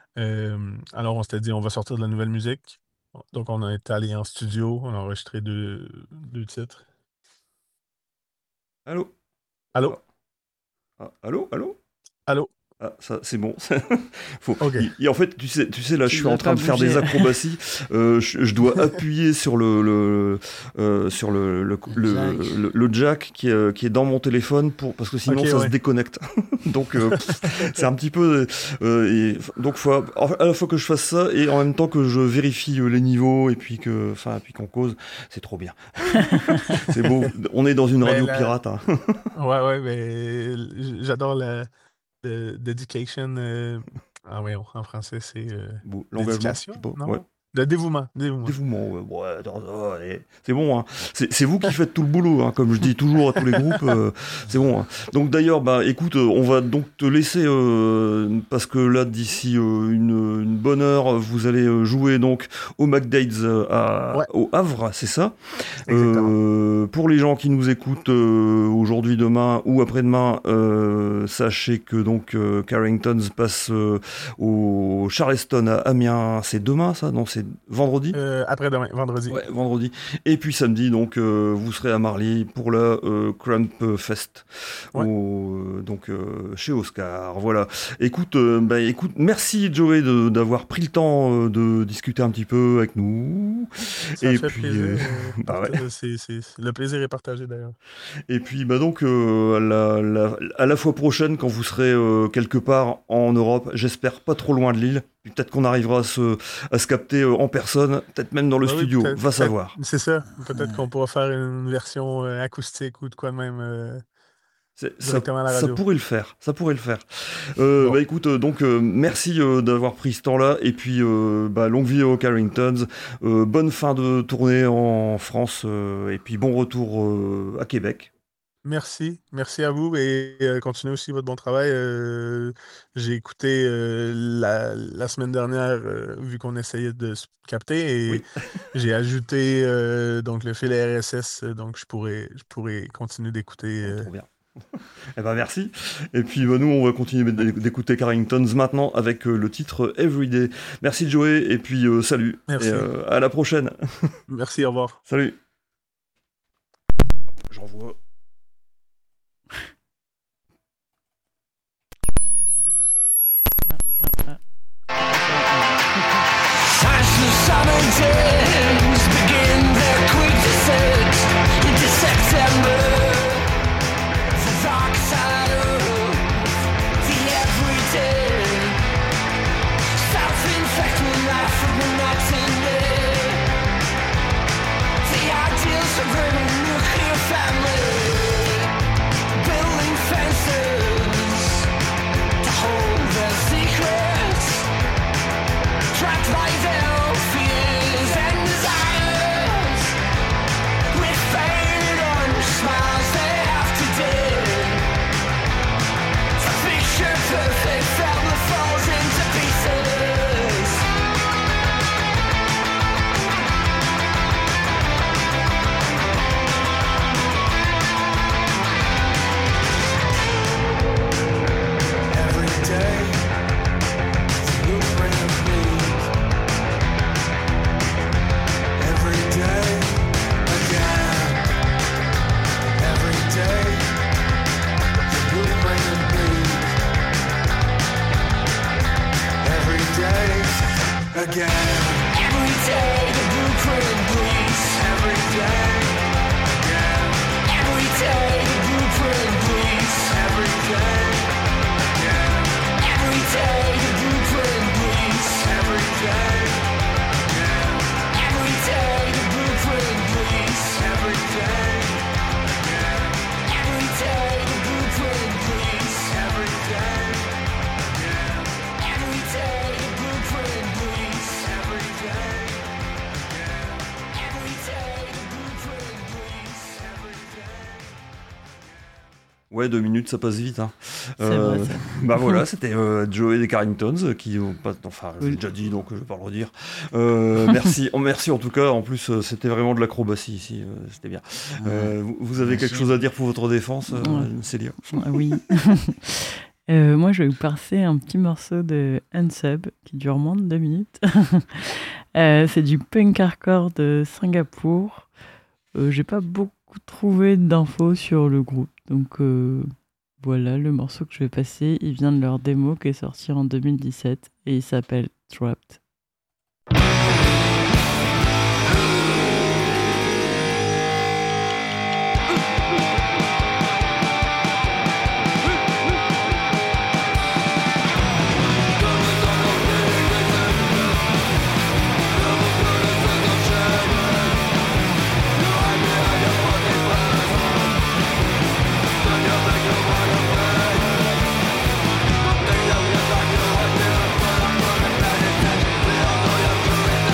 Euh, alors on s'était dit, on va sortir de la nouvelle musique. Donc on est allé en studio, on a enregistré deux, deux titres. Allô? Allô? Ah, ah, allô? Allô? Allô? Ah, ça, c'est bon. Faut... OK. il- il- en fait, tu sais, tu sais, là, je Tu suis dois en train pas de faire des bouger. acrobaties. Euh, je, je dois appuyer sur le, le, euh, sur le, le, Le le, jack. le- le jack qui est, euh, qui est dans mon téléphone pour, parce que sinon OK, ça se ouais. déconnecte. Donc, euh, c'est un petit peu. Euh, et, donc, faut à à la fois que je fasse ça et en même temps que je vérifie euh, les niveaux et puis que, enfin, puis qu'on cause. C'est trop bien. C'est beau. On est dans une Mais radio la- pirate. Hein. Ouais, ouais, mais j- j'adore la le dedication. euh, Ah oui, en français, c'est euh, Beau. L'engagement, je dédication, sais pas. non? Ouais. De dévouement. Dévouement, dévouement ouais, ouais, attends, allez. C'est bon, hein. c'est, c'est vous qui faites tout le boulot, hein, comme je dis toujours à tous les groupes, euh, c'est bon. Hein. Donc d'ailleurs, bah, écoute, on va donc te laisser, euh, parce que là, d'ici euh, une, une bonne heure, vous allez jouer donc au McDade's à, ouais. au Havre, c'est ça. Exactement. Euh, pour les gens qui nous écoutent euh, aujourd'hui, demain ou après-demain, euh, sachez que donc euh, Carringtons passe euh, au Charleston à Amiens, c'est demain ça? Non, c'est vendredi euh, Après-demain, vendredi. Ouais, vendredi. Et puis samedi, donc, euh, vous serez à Marly pour la euh, Crump Fest, ouais. au, euh, donc, euh, chez Oscar. Voilà. Écoute, euh, bah, écoute, merci Joey de, d'avoir pris le temps euh, de discuter un petit peu avec nous. Ça Et fait puis, plaisir. euh, Euh, bah ouais. c'est, c'est, c'est, le plaisir est partagé d'ailleurs. Et puis, bah donc, euh, à, la, la, à la fois prochaine, quand vous serez euh, quelque part en Europe, j'espère pas trop loin de Lille. Peut-être qu'on arrivera à se, à se capter en personne, peut-être même dans le bah studio, oui, va savoir. C'est ça, peut-être qu'on pourra faire une version euh, acoustique ou de quoi de même euh, directement ça, à la radio. Ça pourrait le faire, ça pourrait le faire. Euh, bon. Bah écoute, donc euh, merci euh, d'avoir pris ce temps-là, et puis euh, bah, longue vie aux Carringtons, euh, bonne fin de tournée en France, euh, et puis bon retour euh, à Québec. Merci, merci à vous et euh, continuez aussi votre bon travail. Euh, j'ai écouté euh, la, la semaine dernière, euh, vu qu'on essayait de se capter, et oui. j'ai ajouté euh, donc le fil R S S, donc je pourrais, je pourrais continuer d'écouter. Euh... Oh, trop bien. Eh ben merci. Et puis bah, nous, on va continuer d'écouter Carringtons maintenant avec euh, le titre Everyday. Merci Joey, et puis euh, salut. Merci. Et, euh, à la prochaine. Merci, au revoir. Salut. J'envoie. Ouais, deux minutes, ça passe vite. Hein. C'est euh, vrai, ça. Bah voilà, c'était euh, Joey des Carringtons, qui, pas, enfin, oui. j'ai déjà dit, donc je vais pas le redire. Euh, merci, oh, merci en tout cas. En plus, euh, c'était vraiment de l'acrobatie ici, euh, c'était bien. Euh, vous, vous avez merci. Quelque chose à dire pour votre défense, euh, ouais. Célia? Oui. euh, moi, je vais vous passer un petit morceau de Unsub qui dure moins de deux minutes. euh, c'est du punk hardcore de Singapour. Euh, j'ai pas beaucoup trouvé d'infos sur le groupe. Donc euh, voilà, le morceau que je vais passer, il vient de leur démo qui est sorti en deux mille dix-sept et il s'appelle Trapped. We'll be right back.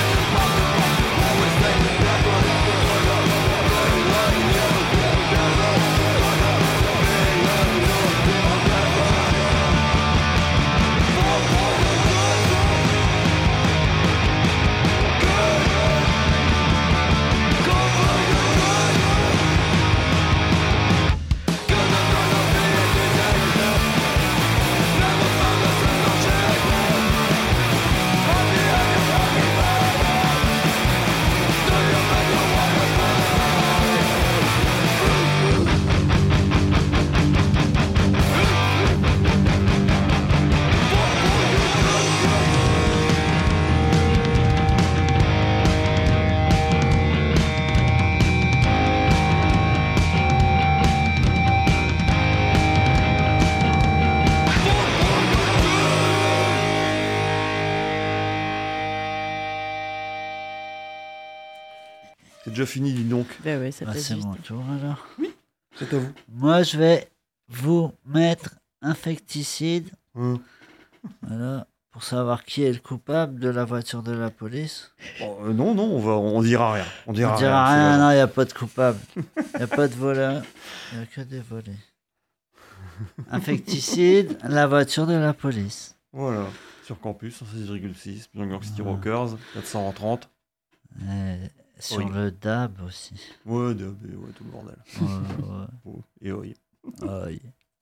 déjà fini, dis donc. Bah ouais, ça Bah, passe c'est vite. mon tour alors. C'est à vous. Moi, je vais vous mettre infecticide. Hum. Voilà. Pour savoir qui est le coupable de la voiture de la police. Bon, euh, non, non, on, va, on dira rien. On dira On dira rien. rien, c'est non, il n'y a pas de coupable. Il n'y a pas de voleur. Il n'y a que des volets. Infecticide, la voiture de la police. Voilà. Sur campus, cent seize virgule six, Pyongyang City Ah. Rockers, quatre cent trente. Et sur Oui. le D A B aussi. Ouais, de- de- ouais, tout le bordel. Ouais, ouais. Oh, et oui. Aïe.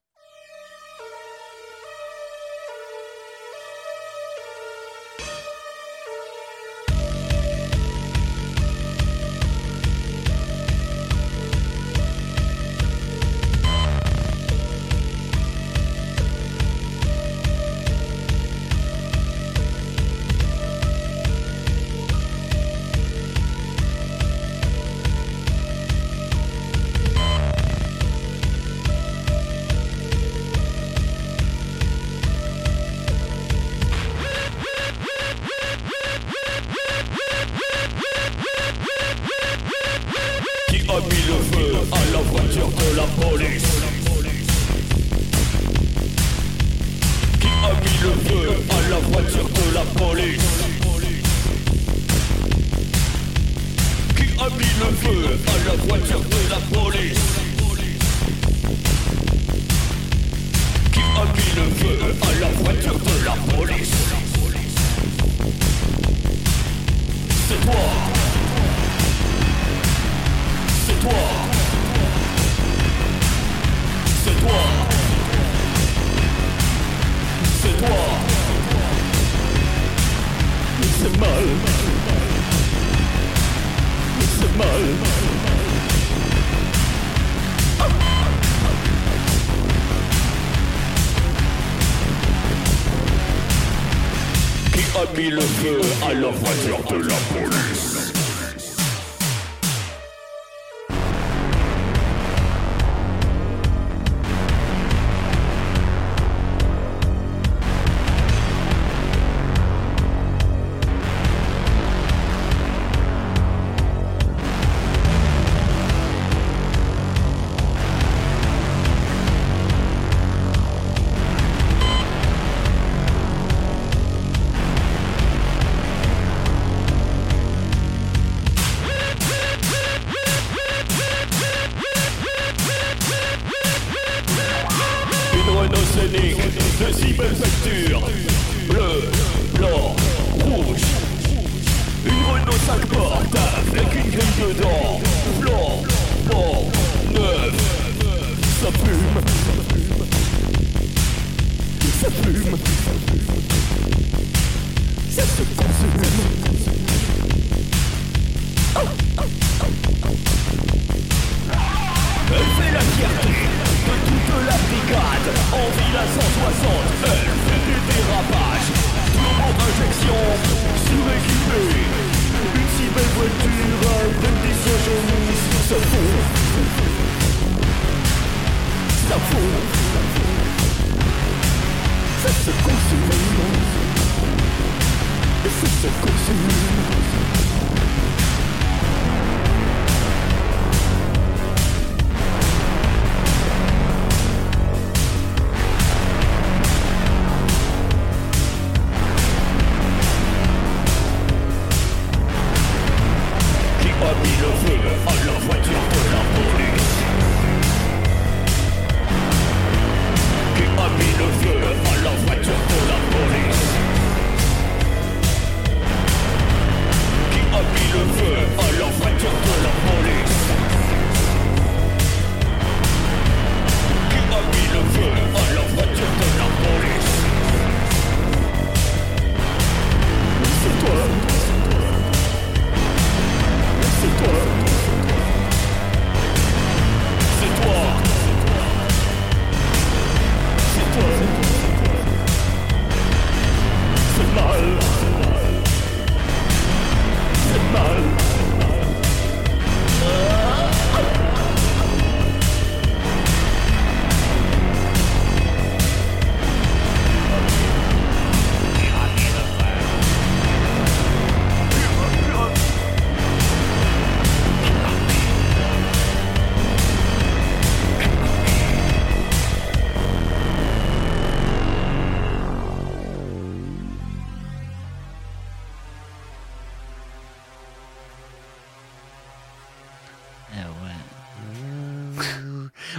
Qui a mis le feu à la voiture de la police? Qui a mis le feu à la voiture de la police? Qui a mis le feu à la voiture de la police? Qui a mis le feu à la voiture de la police? C'est toi. C'est toi. C'est toi. C'est toi. C'est mal. C'est mal. Qui a mis le feu à la voiture de la police? Une Renault Scénic de si belle facture. Bleu, blanc, rouge. Une Renault cinq portes avec une grille dedans. Blanc, blanc, neuf. Ça fume. Ça fume. Ça se consume. Elle fait la fierté de toute la brigade. En ville à cent soixante, elle fait du dérapage. Turbo injection, suréquipée. Une si belle voiture avec des sièges en mousse. Ça fond. Ça fond. Ça se consume. Et ça se consume. Qui a mis le feu à la voiture de la police? Qui a mis le feu à la voiture de la police? Qui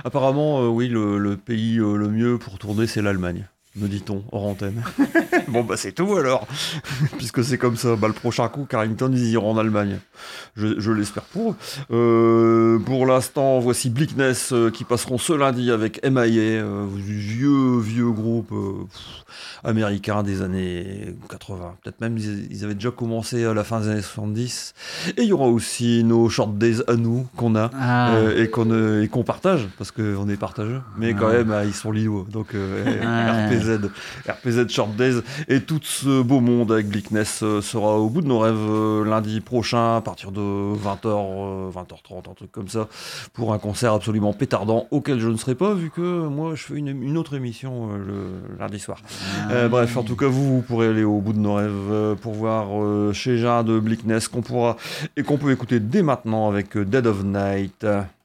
Apparemment, euh, oui, le, le pays euh, le mieux pour tourner, c'est l'Allemagne, me dit-on, hors antenne. Bon, bah c'est tout alors, puisque c'est comme ça. Bah, le prochain coup, Carrington, ils iront en Allemagne. Je, je l'espère pour eux. Euh, pour l'instant, voici Bleakness euh, qui passeront ce lundi avec M I A, euh, vieux, vieux groupe euh, pff, américain des années quatre-vingts. Peut-être même ils, ils avaient déjà commencé à la fin des années soixante-dix. Et il y aura aussi nos Short Days à nous qu'on a Ah. euh, et qu'on euh, et qu'on partage, parce qu'on est partageux. Mais quand Ah. même, ah, ils sont liés. Donc euh, Ah. R P Z, R P Z Short Days. Et tout ce beau monde avec Bleakness euh, sera au bout de nos rêves euh, lundi prochain à partir de vingt heures, vingt heures trente, un truc comme ça, pour un concert absolument pétardant auquel je ne serai pas, vu que moi je fais une, une autre émission euh, le lundi soir. Ah. Euh, bref, en tout cas, vous, vous pourrez aller au bout de nos rêves euh, pour voir euh, chez Jean de Bleakness qu'on pourra et qu'on peut écouter dès maintenant avec euh, Dead of Night.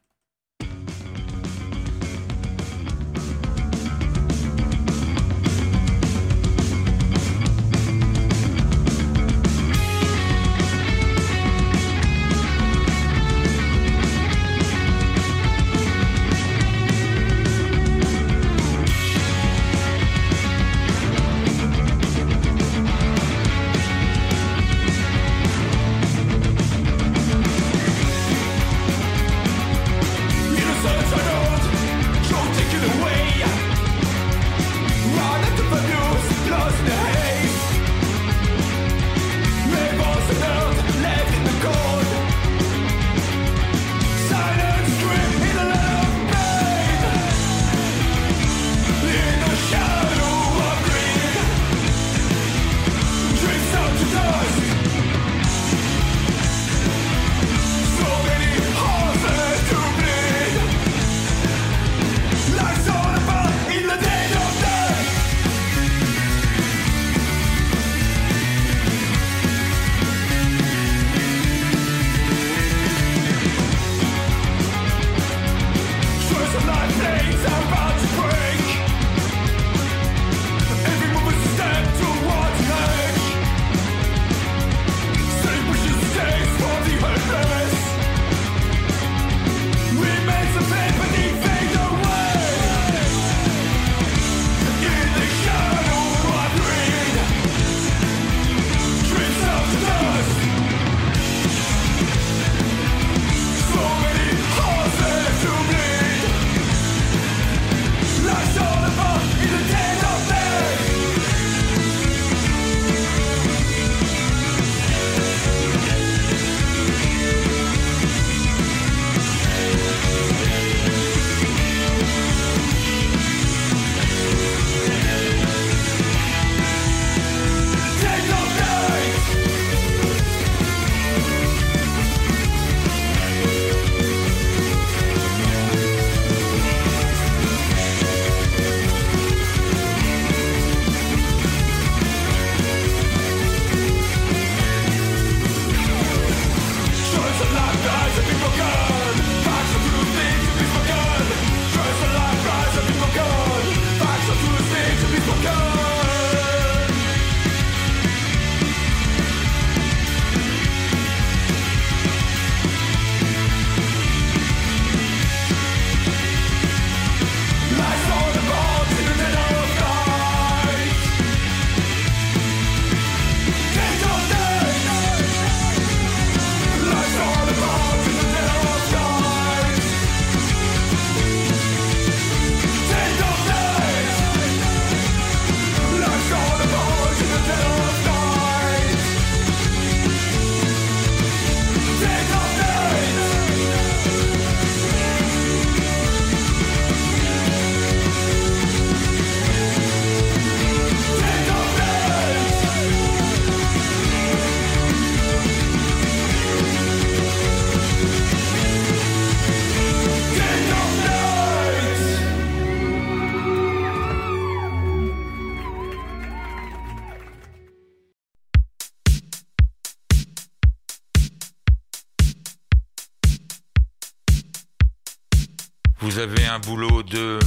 Vous avez un boulot de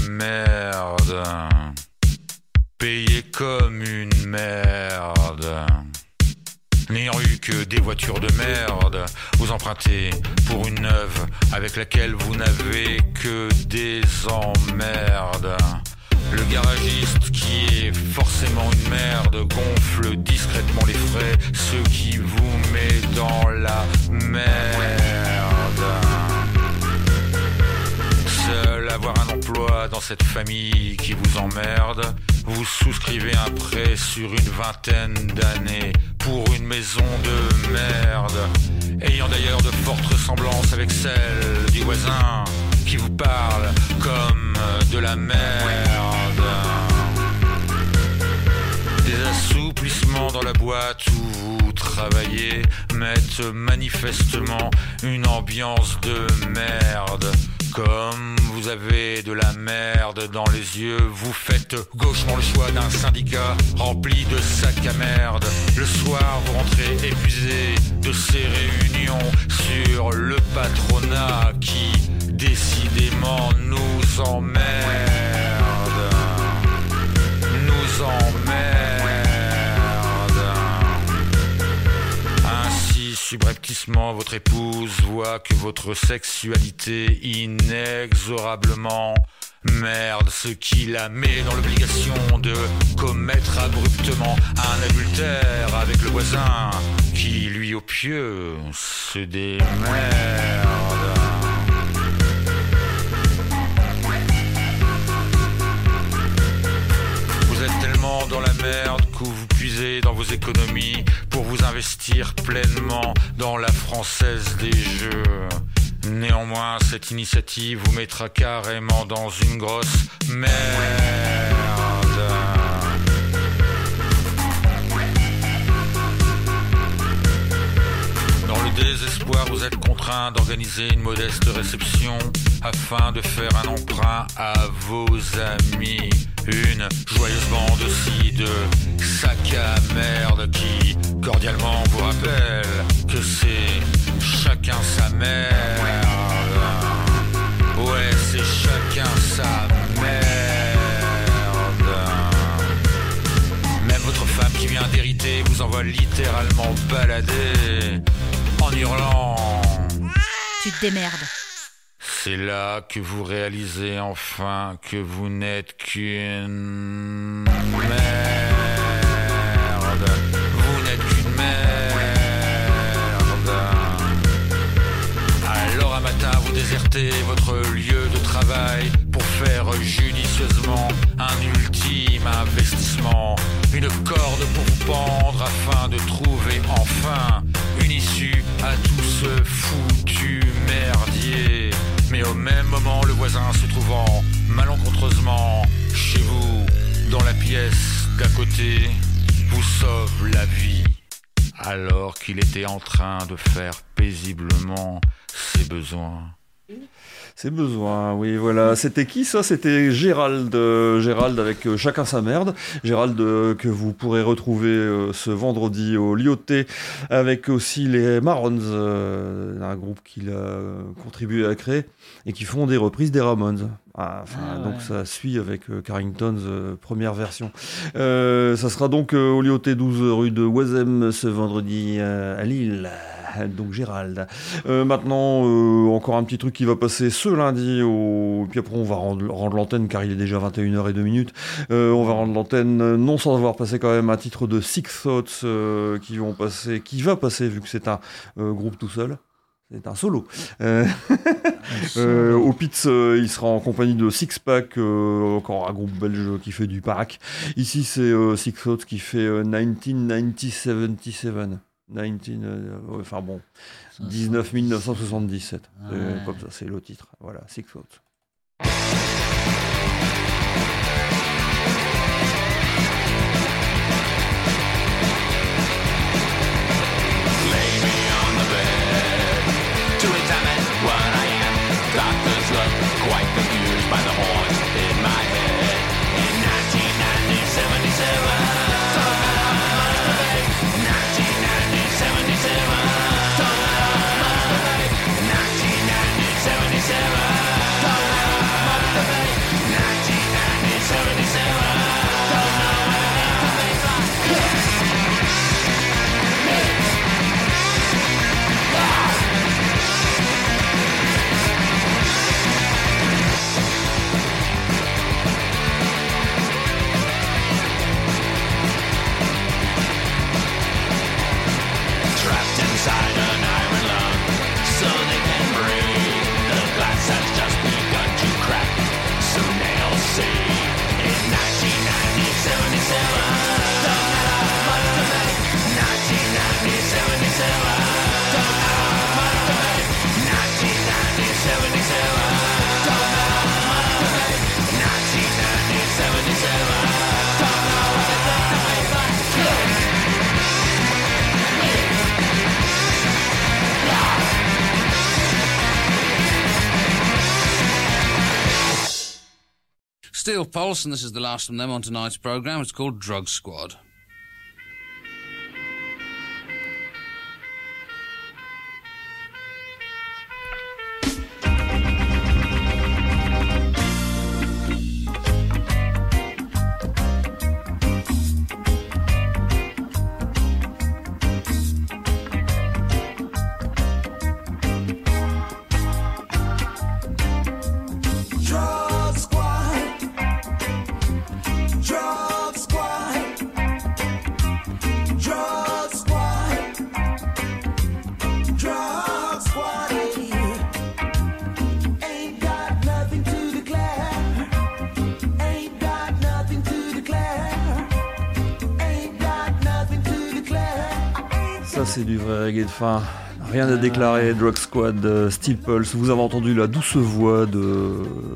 merde, payé comme une merde, ni rue, que des voitures de merde. Vous empruntez pour une neuve avec laquelle vous n'avez que des emmerdes. Le garagiste qui est forcément une merde gonfle discrètement les frais, ce qui vous met dans la merde. Seul avoir un emploi dans cette famille qui vous emmerde, vous souscrivez un prêt sur une vingtaine d'années pour une maison de merde, ayant d'ailleurs de fortes ressemblances avec celle du voisin qui vous parle comme de la merde. Des assouplissements dans la boîte où vous travaillez mettent manifestement une ambiance de merde. Comme vous avez de la merde dans les yeux, vous faites gauchement le choix d'un syndicat rempli de sacs à merde. Le soir, vous rentrez épuisé de ces réunions sur le patronat qui, décidément, nous emmerde. Nous emmerde. Ainsi, subrepticement, votre épouse voit que votre sexualité inexorablement merde, ce qui la met dans l'obligation de commettre abruptement un adultère avec le voisin qui, lui au pieu, se démerde. Vous êtes tellement dans la merde que vous puisez dans vos économies pour vous investir pleinement dans la Française des Jeux. Néanmoins, cette initiative vous mettra carrément dans une grosse merde. Dans le désespoir, vous êtes contraint d'organiser une modeste réception afin de faire un emprunt à vos amis. Une joyeuse bande aussi de sacs à merde qui, cordialement, vous rappelle que c'est chacun sa merde. Ouais, c'est chacun sa merde. Même votre femme qui vient d'hériter vous envoie littéralement balader en hurlant. Tu te démerdes. C'est là que vous réalisez enfin que vous n'êtes qu'une merde. Vous n'êtes qu'une merde. Alors un matin vous désertez votre lieu de travail pour faire judicieusement un ultime investissement. Une corde pour vous pendre afin de trouver enfin une issue à tout ce foutu merdier. Mais au même moment, le voisin se trouvant malencontreusement chez vous, dans la pièce d'à côté, vous sauve la vie, alors qu'il était en train de faire paisiblement ses besoins. Ses besoins, oui, voilà. C'était qui ça? C'était Gérald, euh, Gérald avec euh, Chacun sa merde. Gérald euh, que vous pourrez retrouver euh, ce vendredi au Lyoté avec aussi les Maroons, euh, un groupe qu'il a contribué à créer et qui font des reprises des Ramones. Ah, enfin, ah, ouais. Donc ça suit avec euh, Carrington's euh, première version. Euh, ça sera donc euh, au Lyoté douze rue de Oisem ce vendredi euh, à Lille. Donc Gérald. Euh, maintenant, euh, encore un petit truc qui va passer ce lundi. Au... Puis après, on va rendre, rendre l'antenne car il est déjà vingt et une heures deux. Euh, on va rendre l'antenne non sans avoir passé quand même un titre de Sick Thoughts euh, qui, vont passer, qui va passer vu que c'est un euh, groupe tout seul. C'est un solo. Euh, euh, au Pitts, euh, il sera en compagnie de Six Pack, euh, encore un groupe belge qui fait du parak. Ici, c'est euh, Sick Thoughts qui fait euh, dix-neuf soixante-dix-sept. dix-neuf, euh, enfin bon, dix-neuf mille neuf cent soixante-dix-sept. Ah ouais. euh, comme ça, c'est le titre. Voilà, Sick Thoughts. seventy-seven Steel Pulse, and this is the last from them on tonight's programme. It's called Drug Squad. Ça, c'est du vrai reggae de fin. Rien à déclarer, Drug Squad, euh, Steel Pulse. Vous avez entendu la douce voix de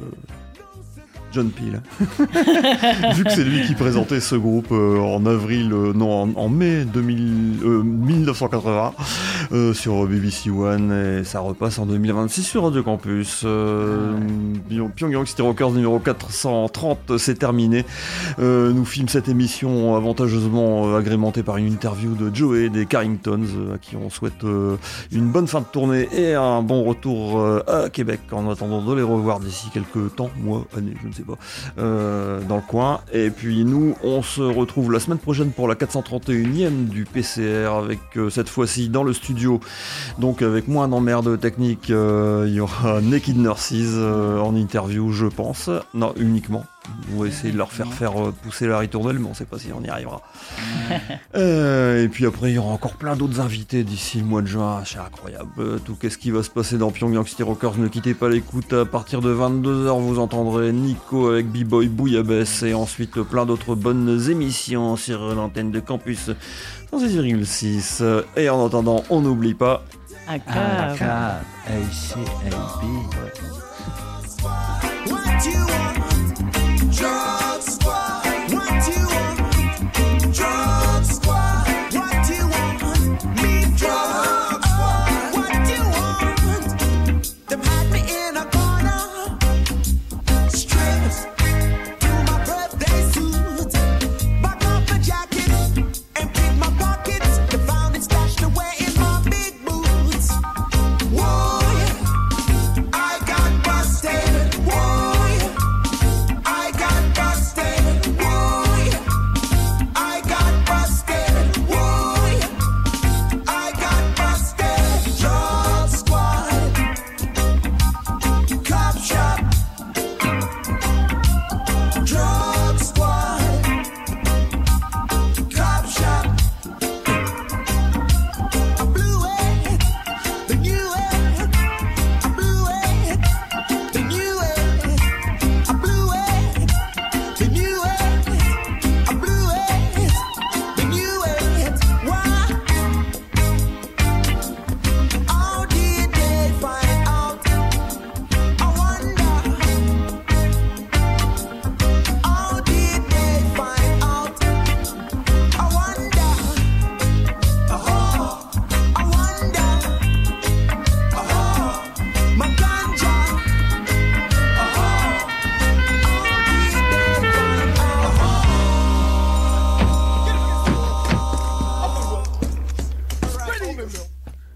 John Peel. Vu que c'est lui qui présentait ce groupe euh, en avril, euh, non, en, en mai deux mille, euh, dix-neuf cent quatre-vingts euh, sur B B C One, et ça repasse en deux mille vingt-six sur Radio Campus. Euh, Pyongyang City Rockers numéro quatre cent trente, c'est terminé. Euh, nous filme cette émission avantageusement euh, agrémentée par une interview de Joey des Carringtons, euh, à qui on souhaite euh, une bonne fin de tournée et un bon retour euh, à Québec en attendant de les revoir d'ici quelques temps, mois, années, je ne sais pas. Euh, dans le coin. Et puis nous, on se retrouve la semaine prochaine pour la quatre cent trente et unième du P C R, avec euh, cette fois-ci dans le studio, donc avec moins d'emmerdes techniques. Euh, il y aura Naked Nurses euh, en interview, je pense. Non, uniquement. On va essayer de leur faire faire euh, pousser la ritournelle, mais on ne sait pas si on y arrivera. euh, et puis après, il y aura encore plein d'autres invités d'ici le mois de juin. C'est incroyable. Euh, tout qu'est-ce qui va se passer dans Pyongyang City Rockers. Ne quittez pas l'écoute. À partir de vingt-deux heures, vous entendrez Nico avec B-Boy Bouillabaisse, et ensuite plein d'autres bonnes émissions sur l'antenne de Campus cent six virgule six. Et en attendant, on n'oublie pas... A C A B, A C A B.